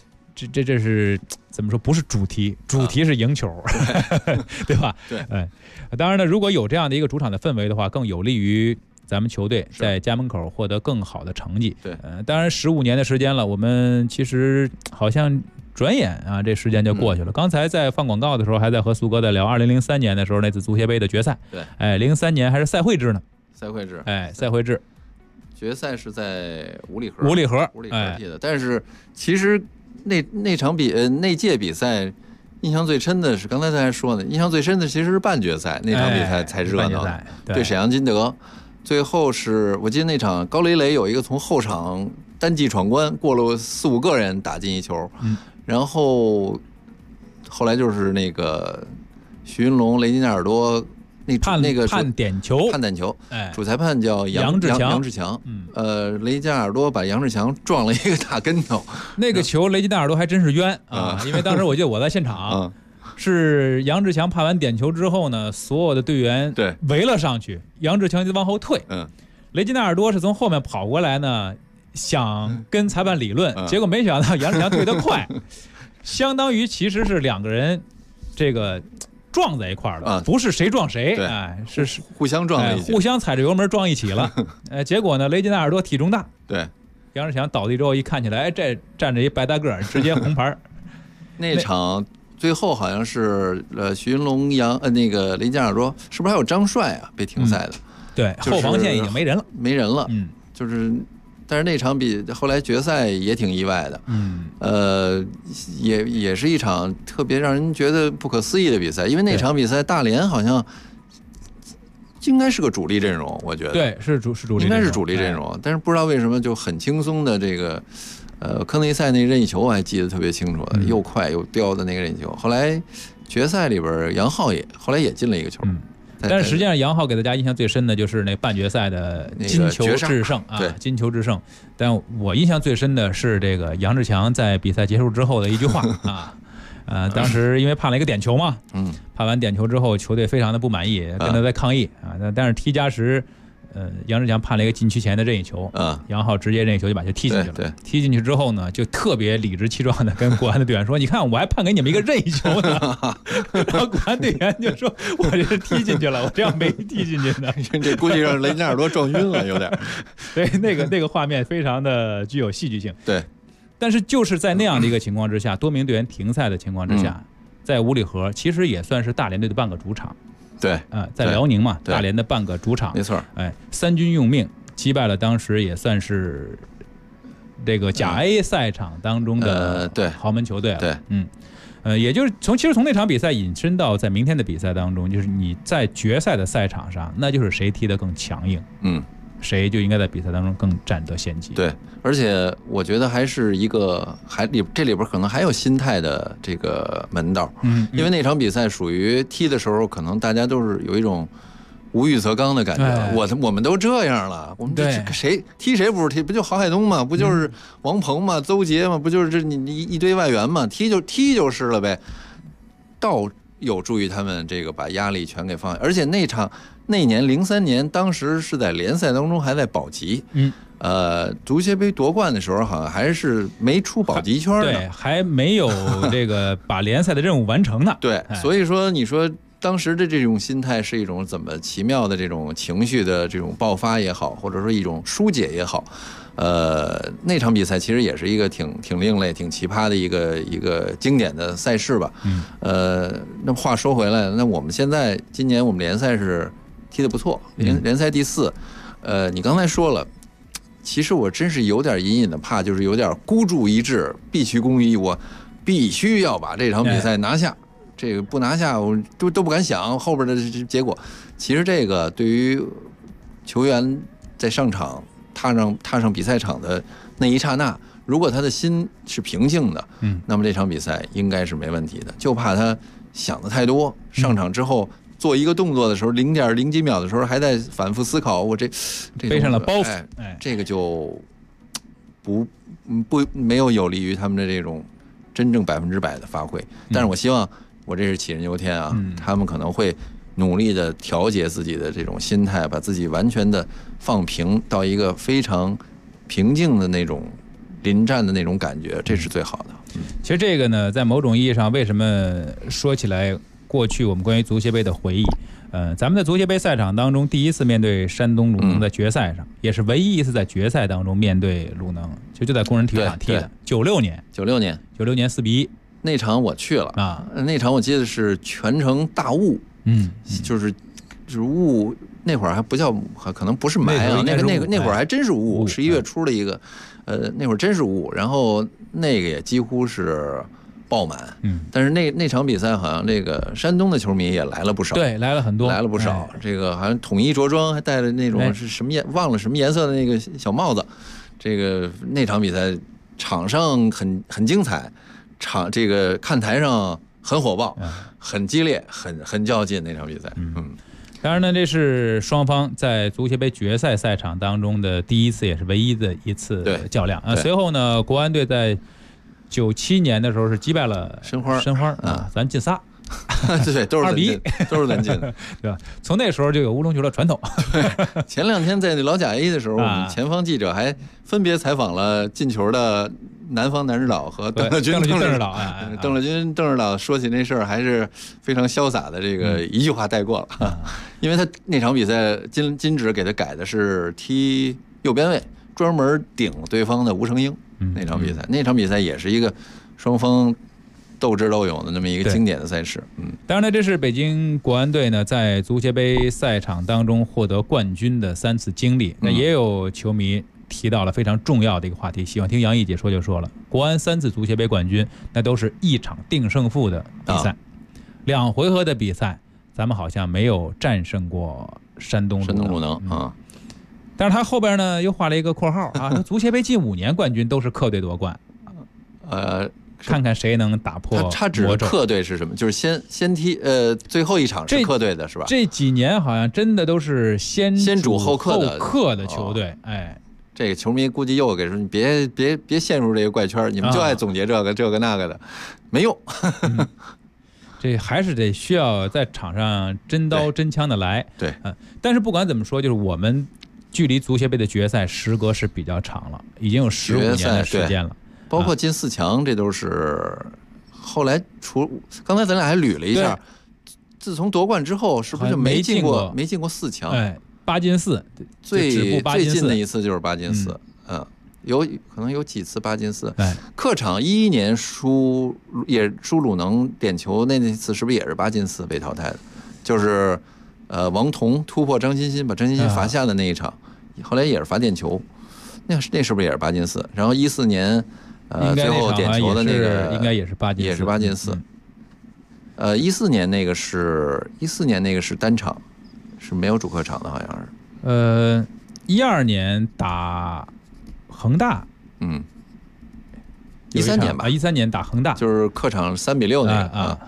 怎么说？不是主题，主题是赢球，对吧？ 对， 当然呢，如果有这样的一个主场的氛围的话，更有利于咱们球队在家门口获得更好的成绩。 对， 当然15年的时间了，我们其实好像转眼啊，这时间就过去了。刚才在放广告的时候，还在和苏哥在聊2003年的时候那次足协杯的决赛。 对 ，03年还是赛会制呢。 赛会制， 赛会制。 决赛是在五里河踢的，但是其实那届比赛，印象最深的是刚才还说呢，印象最深的其实是半决赛那场比赛才热闹，对沈阳金德，最后是我记得那场高雷雷有一个从后场单骑闯关过了4、5个人打进一球，然后后来就是那个徐云龙、雷吉纳尔多。那个判点球， 主裁判叫杨志强，雷吉纳尔多把杨志强撞了一个大跟头。 那个球雷吉纳尔多还真是冤啊，因为当时我记得我在现场，是杨志强判完点球之后呢，所有的队员围了上去，杨志强就往后退，雷吉纳尔多是从后面跑过来呢，想跟裁判理论，结果没想到杨志强退得快，相当于其实是2个人这个。撞在一块了，不是谁撞谁，是互相撞了一起， 互相踩着油门撞一起了。结果呢，雷吉纳尔多体重大， 对， 杨志强倒地之后一看起来，这站着一白大个儿，直接红牌。 那场最后好像是徐云龙、那个雷吉纳尔多，是不是还有张帅啊被停赛的？ 对，后防线已经没人了，就是。但是那场比后来决赛也挺意外的，也是一场特别让人觉得不可思议的比赛，因为那场比赛大连好像应该是个主力阵容，我觉得对，是主力， 应该是主力阵容，但是不知道为什么就很轻松的这个，科内赛那任意球我还记得特别清楚，又快又刁的那个任意球，后来决赛里边杨浩后来也进了一个球。 但是实际上，杨浩给大家印象最深的就是那半决赛的金球制胜啊，金球制胜。但我印象最深的是这个杨志强在比赛结束之后的一句话啊，当时因为判了一个点球嘛，判完点球之后，球队非常的不满意，跟他在抗议啊。但是踢加时，杨志强判了一个禁区前的任意球，杨浩直接任意球就把球踢进去了。踢进去之后呢，就特别理直气壮的跟国安的队员说：“你看，我还判给你们一个任意球呢。”然后国安队员就说：“我这是踢进去了，我这样没踢进去呢。” 这估计让雷吉纳尔多撞晕了，有点。 对，那个画面非常的具有戏剧性。 对， 但是就是在那样的一个情况之下，多名队员停赛的情况之下，在五里河其实也算是大连队的半个主场。 对， 在辽宁嘛，大连的半个主场， 没错。 3军用命，击败了当时也算是这个甲 A 赛场当中的豪门球队了。 对， 也就是其实从那场比赛引申到在明天的比赛当中，就是你在决赛的赛场上，那就是谁踢得更强硬，谁就应该在比赛当中更占得先机。 对，而且我觉得还是一个这里边可能还有心态的这个门道。因为那场比赛属于踢的时候，可能大家都是有一种无欲则刚的感觉。我们都这样了，我们这谁踢谁不是踢？不就郝海东吗？不就是王鹏吗？邹杰吗？不就是这你一堆外援吗？踢就是了呗。倒有助于他们这个把压力全给放下，而且那年03年，当时是在联赛当中还在保级，足协杯夺冠的时候好像还是没出保级圈呢， 对，还没有这个把联赛的任务完成呢。 对，所以说你说当时的这种心态是一种怎么奇妙的这种情绪的这种爆发也好，或者说一种疏解也好。那场比赛其实也是一个挺另类、挺奇葩的一个经典的赛事吧。那话说回来，那我们今年我们联赛是踢得不错，联赛第4。你刚才说了，其实我真是有点隐隐的怕，就是有点孤注一掷、必须公益，我必须要把这场比赛拿下。这个不拿下，我都不敢想后边的结果。其实这个对于球员在上场踏上比赛场的那一刹那，如果他的心是平静的，那么这场比赛应该是没问题的。就怕他想的太多，上场之后做一个动作的时候0.0几秒的时候还在反复思考，我这背上了包袱， 这个就没有利于他们的这种真正100%的发挥。但是我希望，我这是杞人忧天啊，他们可能会努力的调节自己的这种心态，把自己完全的放平到一个非常平静的那种临战的那种感觉，这是最好的。 其实这个呢，在某种意义上，为什么说起来过去我们关于足协杯的回忆，咱们在足协杯赛场当中第一次面对山东鲁能的决赛上，也是唯一一次在决赛当中面对鲁能，就在工人体育场踢的。96年4-1， 那场我去了啊，那场我记得是全程大雾，就是雾，那会儿还不叫，可能不是霾啊，那会儿还真是雾，11月初的一个，那会儿真是雾，然后那个也几乎是爆满，但是那场比赛好像这个山东的球迷也来了不少， 对，来了很多， 来了不少，这个好像统一着装，还戴了那种是什么忘了什么颜色的那个小帽子，这个那场比赛场上很精彩。这个看台上很火爆，很激烈，很较劲那场比赛。 当然呢，这是双方在足协杯决赛赛场当中的第一次，也是唯一的一次较量啊。随后呢，国安队在97年的时候是击败了申花啊，咱进仨。 对，都是咱进的， 对吧？从那时候就有乌龙球的传统。 对，前2天在那老甲 A 的时候，我们前方记者还分别采访了进球的南方南指导和邓乐军邓指导说起那事儿还是非常潇洒的，这个一句话带过了。因为他那场比赛金指给他改的是踢右边卫，专门顶对方的吴成英。那场比赛也是一个双方斗智斗勇的那么一个经典的赛事。 当然呢，这是北京国安队呢在足协杯赛场当中获得冠军的3次经历。那也有球迷提到了非常重要的一个话题，喜欢听杨毅解说就说了，国安3次足协杯冠军，那都是一场定胜负的比赛，2回合的比赛，咱们好像没有战胜过山东鲁能啊。但是他后边呢又画了一个括号啊，足协杯近5年冠军都是客队夺冠。看看谁能打破。 他指的客队是什么？就是先踢最后一场是客队的是吧？ 这几年好像真的都是先主后客的球队。 这个球迷估计又给说你别陷入这个怪圈，你们就爱总结这个那个的，没用。 这还是得需要在场上真刀真枪的来。 对， 但是不管怎么说，就是我们距离足协杯的决赛时隔是比较长了，已经有15年的时间了。 包括进4强，这都是后来刚才咱俩还捋了一下，自从夺冠之后，是不是就没进过4强 ？8进4， 最近的一次就是8进4。可能有几次8进4。客场11年输鲁能点球那次，是不是也是8进4被淘汰的？就是王彤突破张欣欣，把张欣欣罚下的那一场，后来也是罚点球。那是不是也是8进4？然后14年。最后点球的那个应该也是8进4， 也是8进4。14年那个是单场，是没有主客场的，好像是。12年打恒大 ，13年吧 ，13年打恒大， 就是客场3-6那个啊，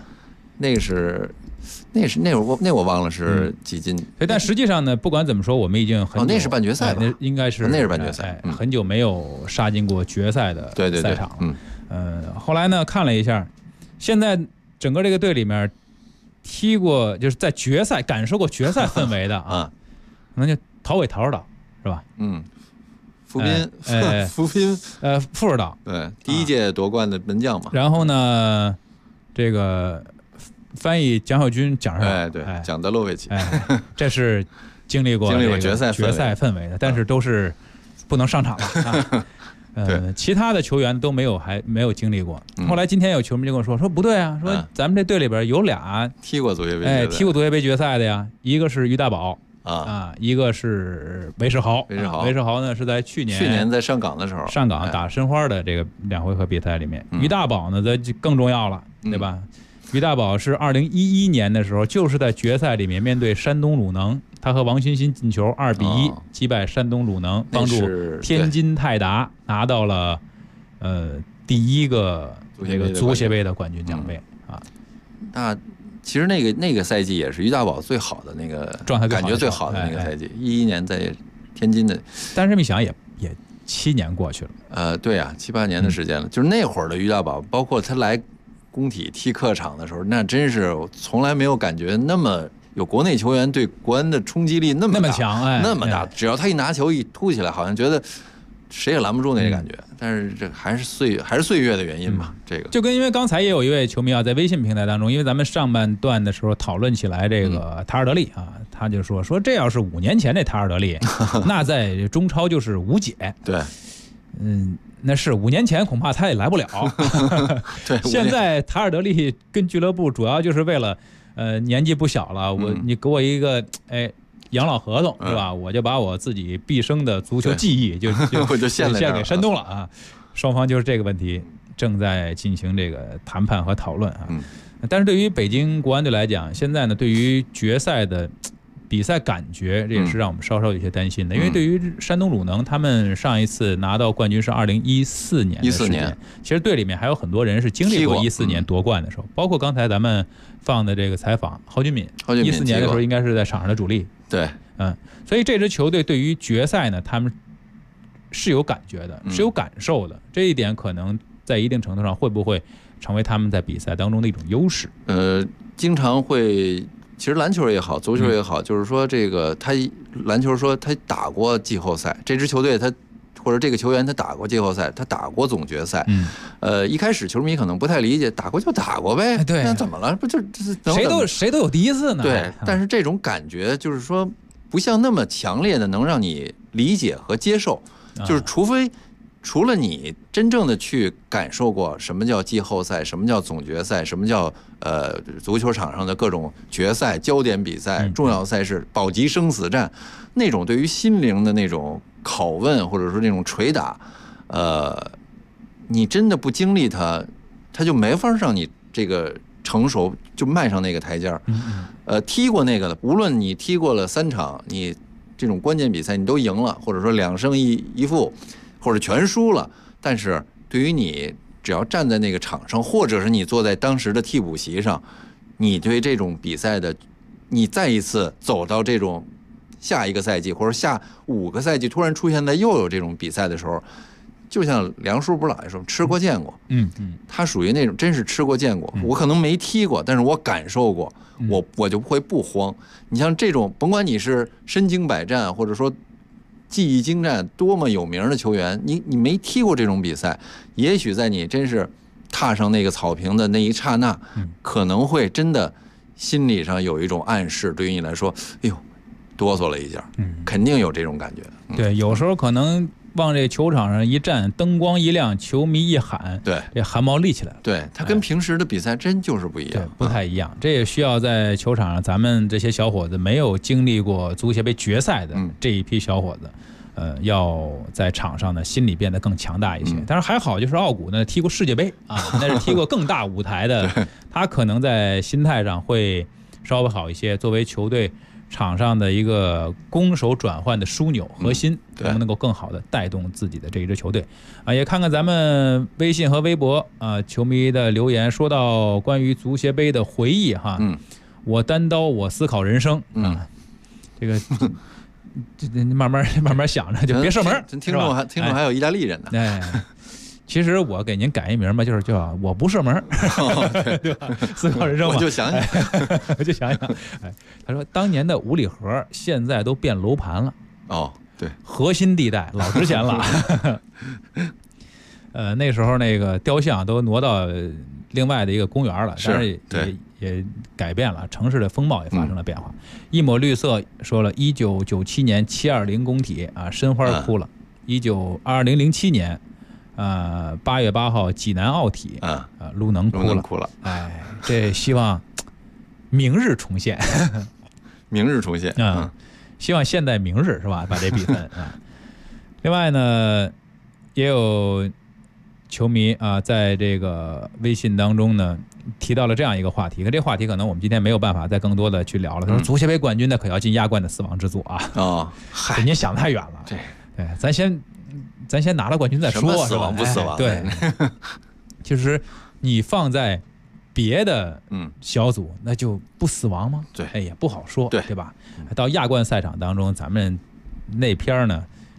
那我忘了是几进。 但实际上呢，不管怎么说，我们已经那是半决赛吧？ 那应该是那是半决赛， 很久没有杀进过决赛的赛场。后来呢，看了一下，现在整个这个队里面踢过，就是在决赛感受过决赛氛围的啊，可能就陶伟陶指导是吧？ 傅斌， 傅指导， 对，第1届夺冠的门将嘛。 然后呢，这个。翻译蒋小军讲上， 对，蒋德洛维奇， 这是经历过决赛氛围的，但是都是不能上场了。其他的球员都还没有经历过。后来今天有球迷就跟我说不对啊，说咱们这队里边有俩踢过足协杯决赛的呀，一个是于大宝一个是韦世豪。韦世豪呢是在去年在上港的时候， 上港打申花的这个2回合比赛里面，于大宝呢则更重要了，对吧？于大宝是2011年的时候，就是在决赛里面面对山东鲁能，他和王欣欣进球2-1击败山东鲁能，帮助天津泰达拿到了第1个这个足协杯的冠军奖杯啊。 那其实那个赛季也是于大宝最好的那个状态， 感觉最好的那个赛季，11年在天津的。 但是这么一想 7年过去了。 对啊，7、8年的时间了。就是那会儿的于大宝，包括他来工体踢客场的时候，那真是从来没有感觉那么有国内球员对国安的冲击力那么强， 那么大。只要他一拿球一突起来，好像觉得谁也拦不住那个感觉。但是这还是岁月的原因嘛。这个就跟因为刚才也有一位球迷在微信平台当中，因为咱们上半段的时候讨论起来这个塔尔德利他就说这要是5年前这塔尔德利，那在中超就是无解。 对， 那是5年前恐怕他也来不了。 对， 现在塔尔德利跟俱乐部主要就是为了年纪不小了，你给我一个养老合同是吧？我就把我自己毕生的足球技艺就献给山东了啊！双方就是这个问题正在进行这个谈判和讨论啊。但是对于北京国安队来讲，现在呢，对于决赛的比赛感觉，这也是让我们稍稍有些担心的。因为对于山东鲁能，他们上一次拿到冠军是2014年的时间，其实队里面还有很多人是经历过14年夺冠的时候，包括刚才咱们放的这个采访，郝俊敏14年的时候应该是在场上的主力。 对， 所以这支球队对于决赛呢，他们是有感觉的，是有感受的。这一点可能在一定程度上会不会成为他们在比赛当中的一种优势？ 经常会，其实篮球也好，足球也好，就是说这个篮球说他打过季后赛，这支球队他或者这个球员他打过季后赛，他打过总决赛。一开始球迷可能不太理解，打过就打过呗，对，那怎么了？不就谁都有第一次呢？ 对，但是这种感觉就是说不像那么强烈的能让你理解和接受，就是除了你真正的去感受过什么叫季后赛，什么叫总决赛，什么叫足球场上的各种决赛、焦点比赛、重要赛事、保级生死战，那种对于心灵的那种拷问或者说那种捶打，你真的不经历它就没法让你这个成熟，就迈上那个台阶儿。踢过那个了，无论你踢过了3场，你这种关键比赛你都赢了，或者说2胜1负。或者全输了，但是对于你只要站在那个场上，或者是你坐在当时的替补席上，你对这种比赛的，你再一次走到这种下一个赛季或者下5个赛季，突然出现在又有这种比赛的时候，就像梁叔不是老爱说吃过见过，他属于那种真是吃过见过。我可能没踢过，但是我感受过，我就会不慌。你像这种，甭管你是身经百战，或者说技艺精湛、多么有名的球员，你没踢过这种比赛，也许在你真是踏上那个草坪的那一刹那，可能会真的心理上有一种暗示，对于你来说，哎呦，哆嗦了一下，肯定有这种感觉。 对，有时候可能往这球场上一站，灯光一亮，球迷一喊， 对， 这汗毛立起来了。 对，它跟平时的比赛真就是不一样， 不太一样。这也需要在球场上，咱们这些小伙子没有经历过足协杯决赛的这一批小伙子，要在场上呢心理变得更强大一些。但是还好，就是奥古呢踢过世界杯啊，那是踢过更大舞台的，他可能在心态上会稍微好一些。作为球队场上的一个攻守转换的枢纽核心，能不能够更好的带动自己的这一支球队啊？也看看咱们微信和微博啊球迷的留言，说到关于足协杯的回忆哈，我单刀我思考人生啊，这个慢慢想着，就别射门。 听众还有意大利人呢。 哎，其实我给您改一名吧，就是叫我不射门，对吧？思考人生嘛， 我就想想， 我就想想。哎，他说当年的五里河现在都变楼盘了。 哦，对， 核心地带老值钱了。那时候那个雕像都挪到另外的一个公园了，但是也改变了，城市的风貌也发生了变化。一抹绿色说了，1997年720工体啊，申花哭了。2007年。8月8号济南奥体鲁能哭了，哎，这希望明日重现， 明日重现啊，希望现代明日是吧？把这比分啊。另外呢，也有球迷啊，在这个微信当中呢提到了这样一个话题，这话题可能我们今天没有办法再更多的去聊了。他说足协杯冠军呢可要进亚冠的死亡之组啊！ 哦， 嗨，您想太远了。对，咱先拿了冠军再说， 什么死亡不死亡？ 对，其实你放在别的小组，那就不死亡吗？ 对， 哎，也不好说，对吧？到亚冠赛场当中，咱们那篇呢，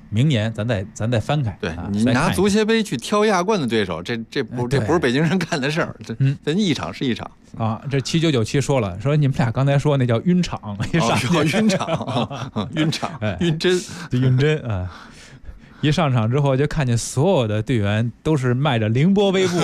明年咱再翻开。 对，你拿足协杯去挑亚冠的对手，这不是北京人干的事儿，这一场是一场啊。这7997说了，说你们俩刚才说那叫晕场， 晕场，晕场，晕针啊。一上场之后，就看见所有的队员都是迈着凌波微步，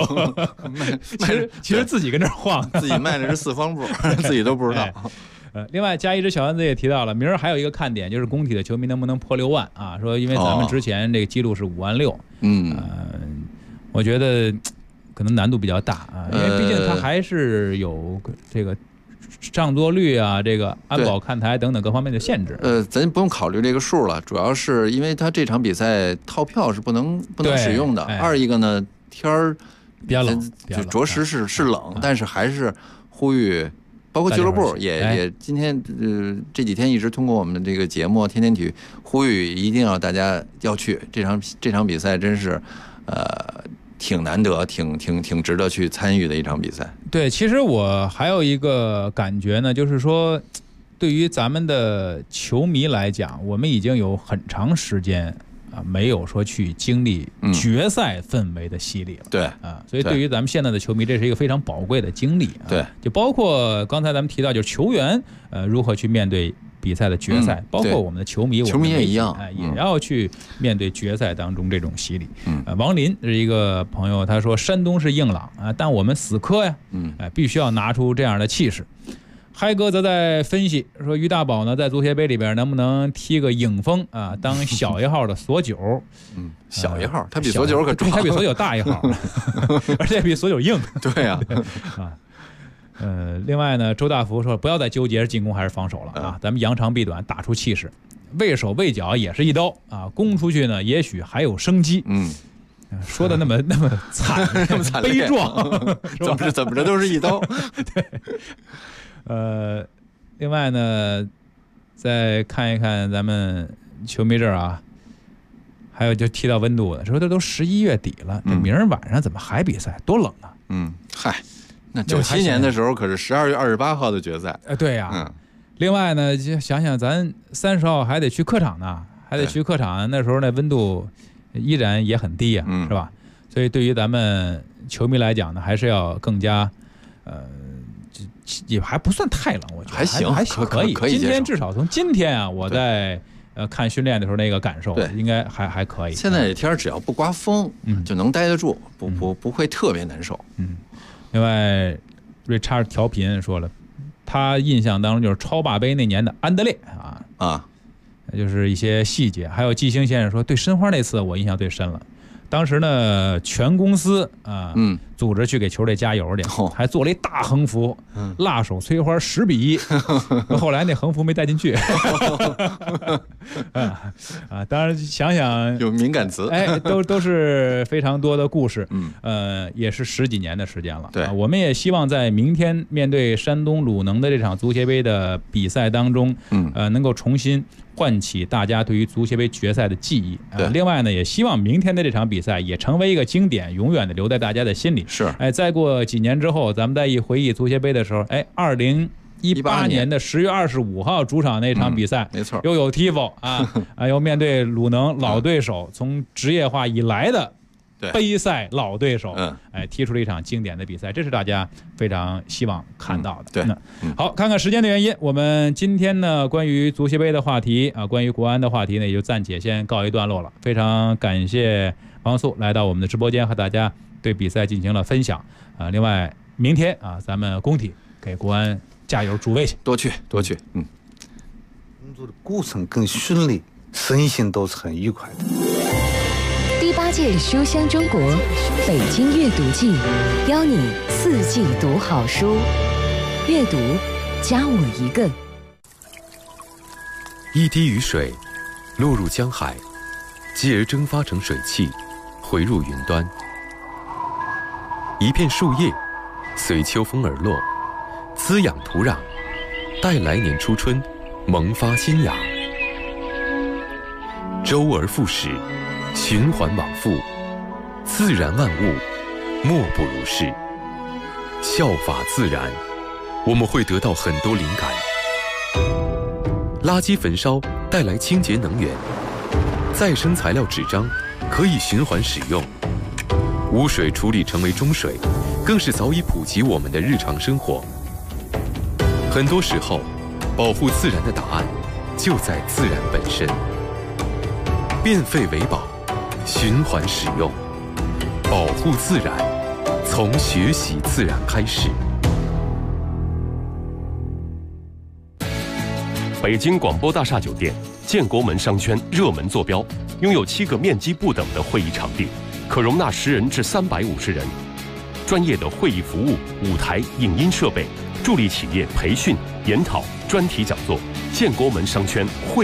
其实自己跟这晃， 自己迈的是四方步，自己都不知道。 另外加一只小丸子也提到了，明儿还有一个看点就是工体的球迷能不能破6万啊？说因为咱们之前这个记录是5万6，我觉得可能难度比较大啊，因为毕竟它还是有这个上座率啊，这个安保看台等等各方面的限制。 咱不用考虑这个数了，主要是因为它这场比赛套票是不能使用的。二一个呢，天儿比较冷， 就着实是冷，但是还是呼吁。包括俱乐部也今天这几天一直通过我们的这个节目《天天体育》呼吁，一定要大家要去这场比赛，真是挺难得、挺值得去参与的一场比赛。 对，其实我还有一个感觉呢，就是说，对于咱们的球迷来讲，我们已经有很长时间没有说去经历决赛氛围的洗礼了。 对啊，所以对于咱们现在的球迷，这是一个非常宝贵的经历。 对， 就包括刚才咱们提到，就是球员如何去面对比赛的决赛，包括我们的球迷也一样， 也要去面对决赛当中这种洗礼。王林是一个朋友，他说山东是硬朗啊，但我们死磕呀，必须要拿出这样的气势。嗨哥则在分析说，于大宝呢在足协杯里边能不能踢个影锋啊，当小一号的锁九？ 小一号，他比锁九可重， 他比锁九大一号，而且比锁九硬。 对呀， 另外呢，周大福说不要再纠结是进攻还是防守了啊，咱们扬长避短，打出气势，畏手畏脚也是一刀啊，攻出去呢也许还有生机。说的那么惨， 那么惨悲壮， 怎么着都是一刀。 对。另外呢，再看一看咱们球迷这儿啊，还有就提到温度的，说这都11月底了，这明儿晚上怎么还比赛？多冷啊！ 嗨，那97年的时候可是12月28号的决赛。 对呀。另外呢，就想想咱30号还得去客场呢，那时候那温度依然也很低呀，是吧？所以对于咱们球迷来讲呢，还是要更加也还不算太冷，我觉得还行， 可以。今天至少从今天啊，我在看训练的时候那个感受，应该还可以。 现在这天只要不刮风，就能待得住，不会特别难受。 另外，瑞查调频说了，他印象当中就是超霸杯那年的安德烈就是一些细节，还有季星先生说，对申花那次我印象最深了。当时呢，全公司组织去给球队加油去，还做了一大横幅，辣手摧花10-1。后来那横幅没带进去。当然想想有敏感词， 都是非常多的故事。也是10几年的时间了。对，我们也希望在明天面对山东鲁能的这场足协杯的比赛当中，能够重新唤起大家对于足协杯决赛的记忆。另外呢，也希望明天的这场比赛也成为一个经典，永远的留在大家的心里。 是， 再过几年之后，咱们再一回忆足协杯的时候，2018年的10月25号主场那场比赛， 没错， 又有 TIFO 又面对鲁能老对手，从职业化以来的杯赛老对手，踢出了一场经典的比赛，这是大家非常希望看到的。 对， 好，看看时间的原因，我们今天呢关于足协杯的话题关于国安的话题呢，也就暂且先告一段落了。非常感谢王素来到我们的直播间，和大家对比赛进行了分享。另外明天咱们工体给国安加油助威去， 多去。 工作的过程更顺利，身心都是很愉快的。 第8届书香中国北京阅读季，邀你4季读好书，阅读加我一个。 一滴雨水落入江海，继而蒸发成水汽，回入云端。一片树叶随秋风而落，滋养土壤，待来年初春萌发新芽。周而复始，循环往复，自然万物莫不如是。效法自然，我们会得到很多灵感。垃圾焚烧带来清洁能源， 再生材料纸张可以循环使用，污水处理成为中水，更是早已普及我们的日常生活。很多时候，保护自然的答案就在自然本身。变废为宝，循环使用，保护自然，从学习自然开始。 北京广播大厦酒店建国门商圈热门坐标，拥有7个面积不等的会议场地，可容纳10人至350人。专业的会议服务、舞台、影音设备，助力企业培训、研讨、专题讲座。建国门商圈会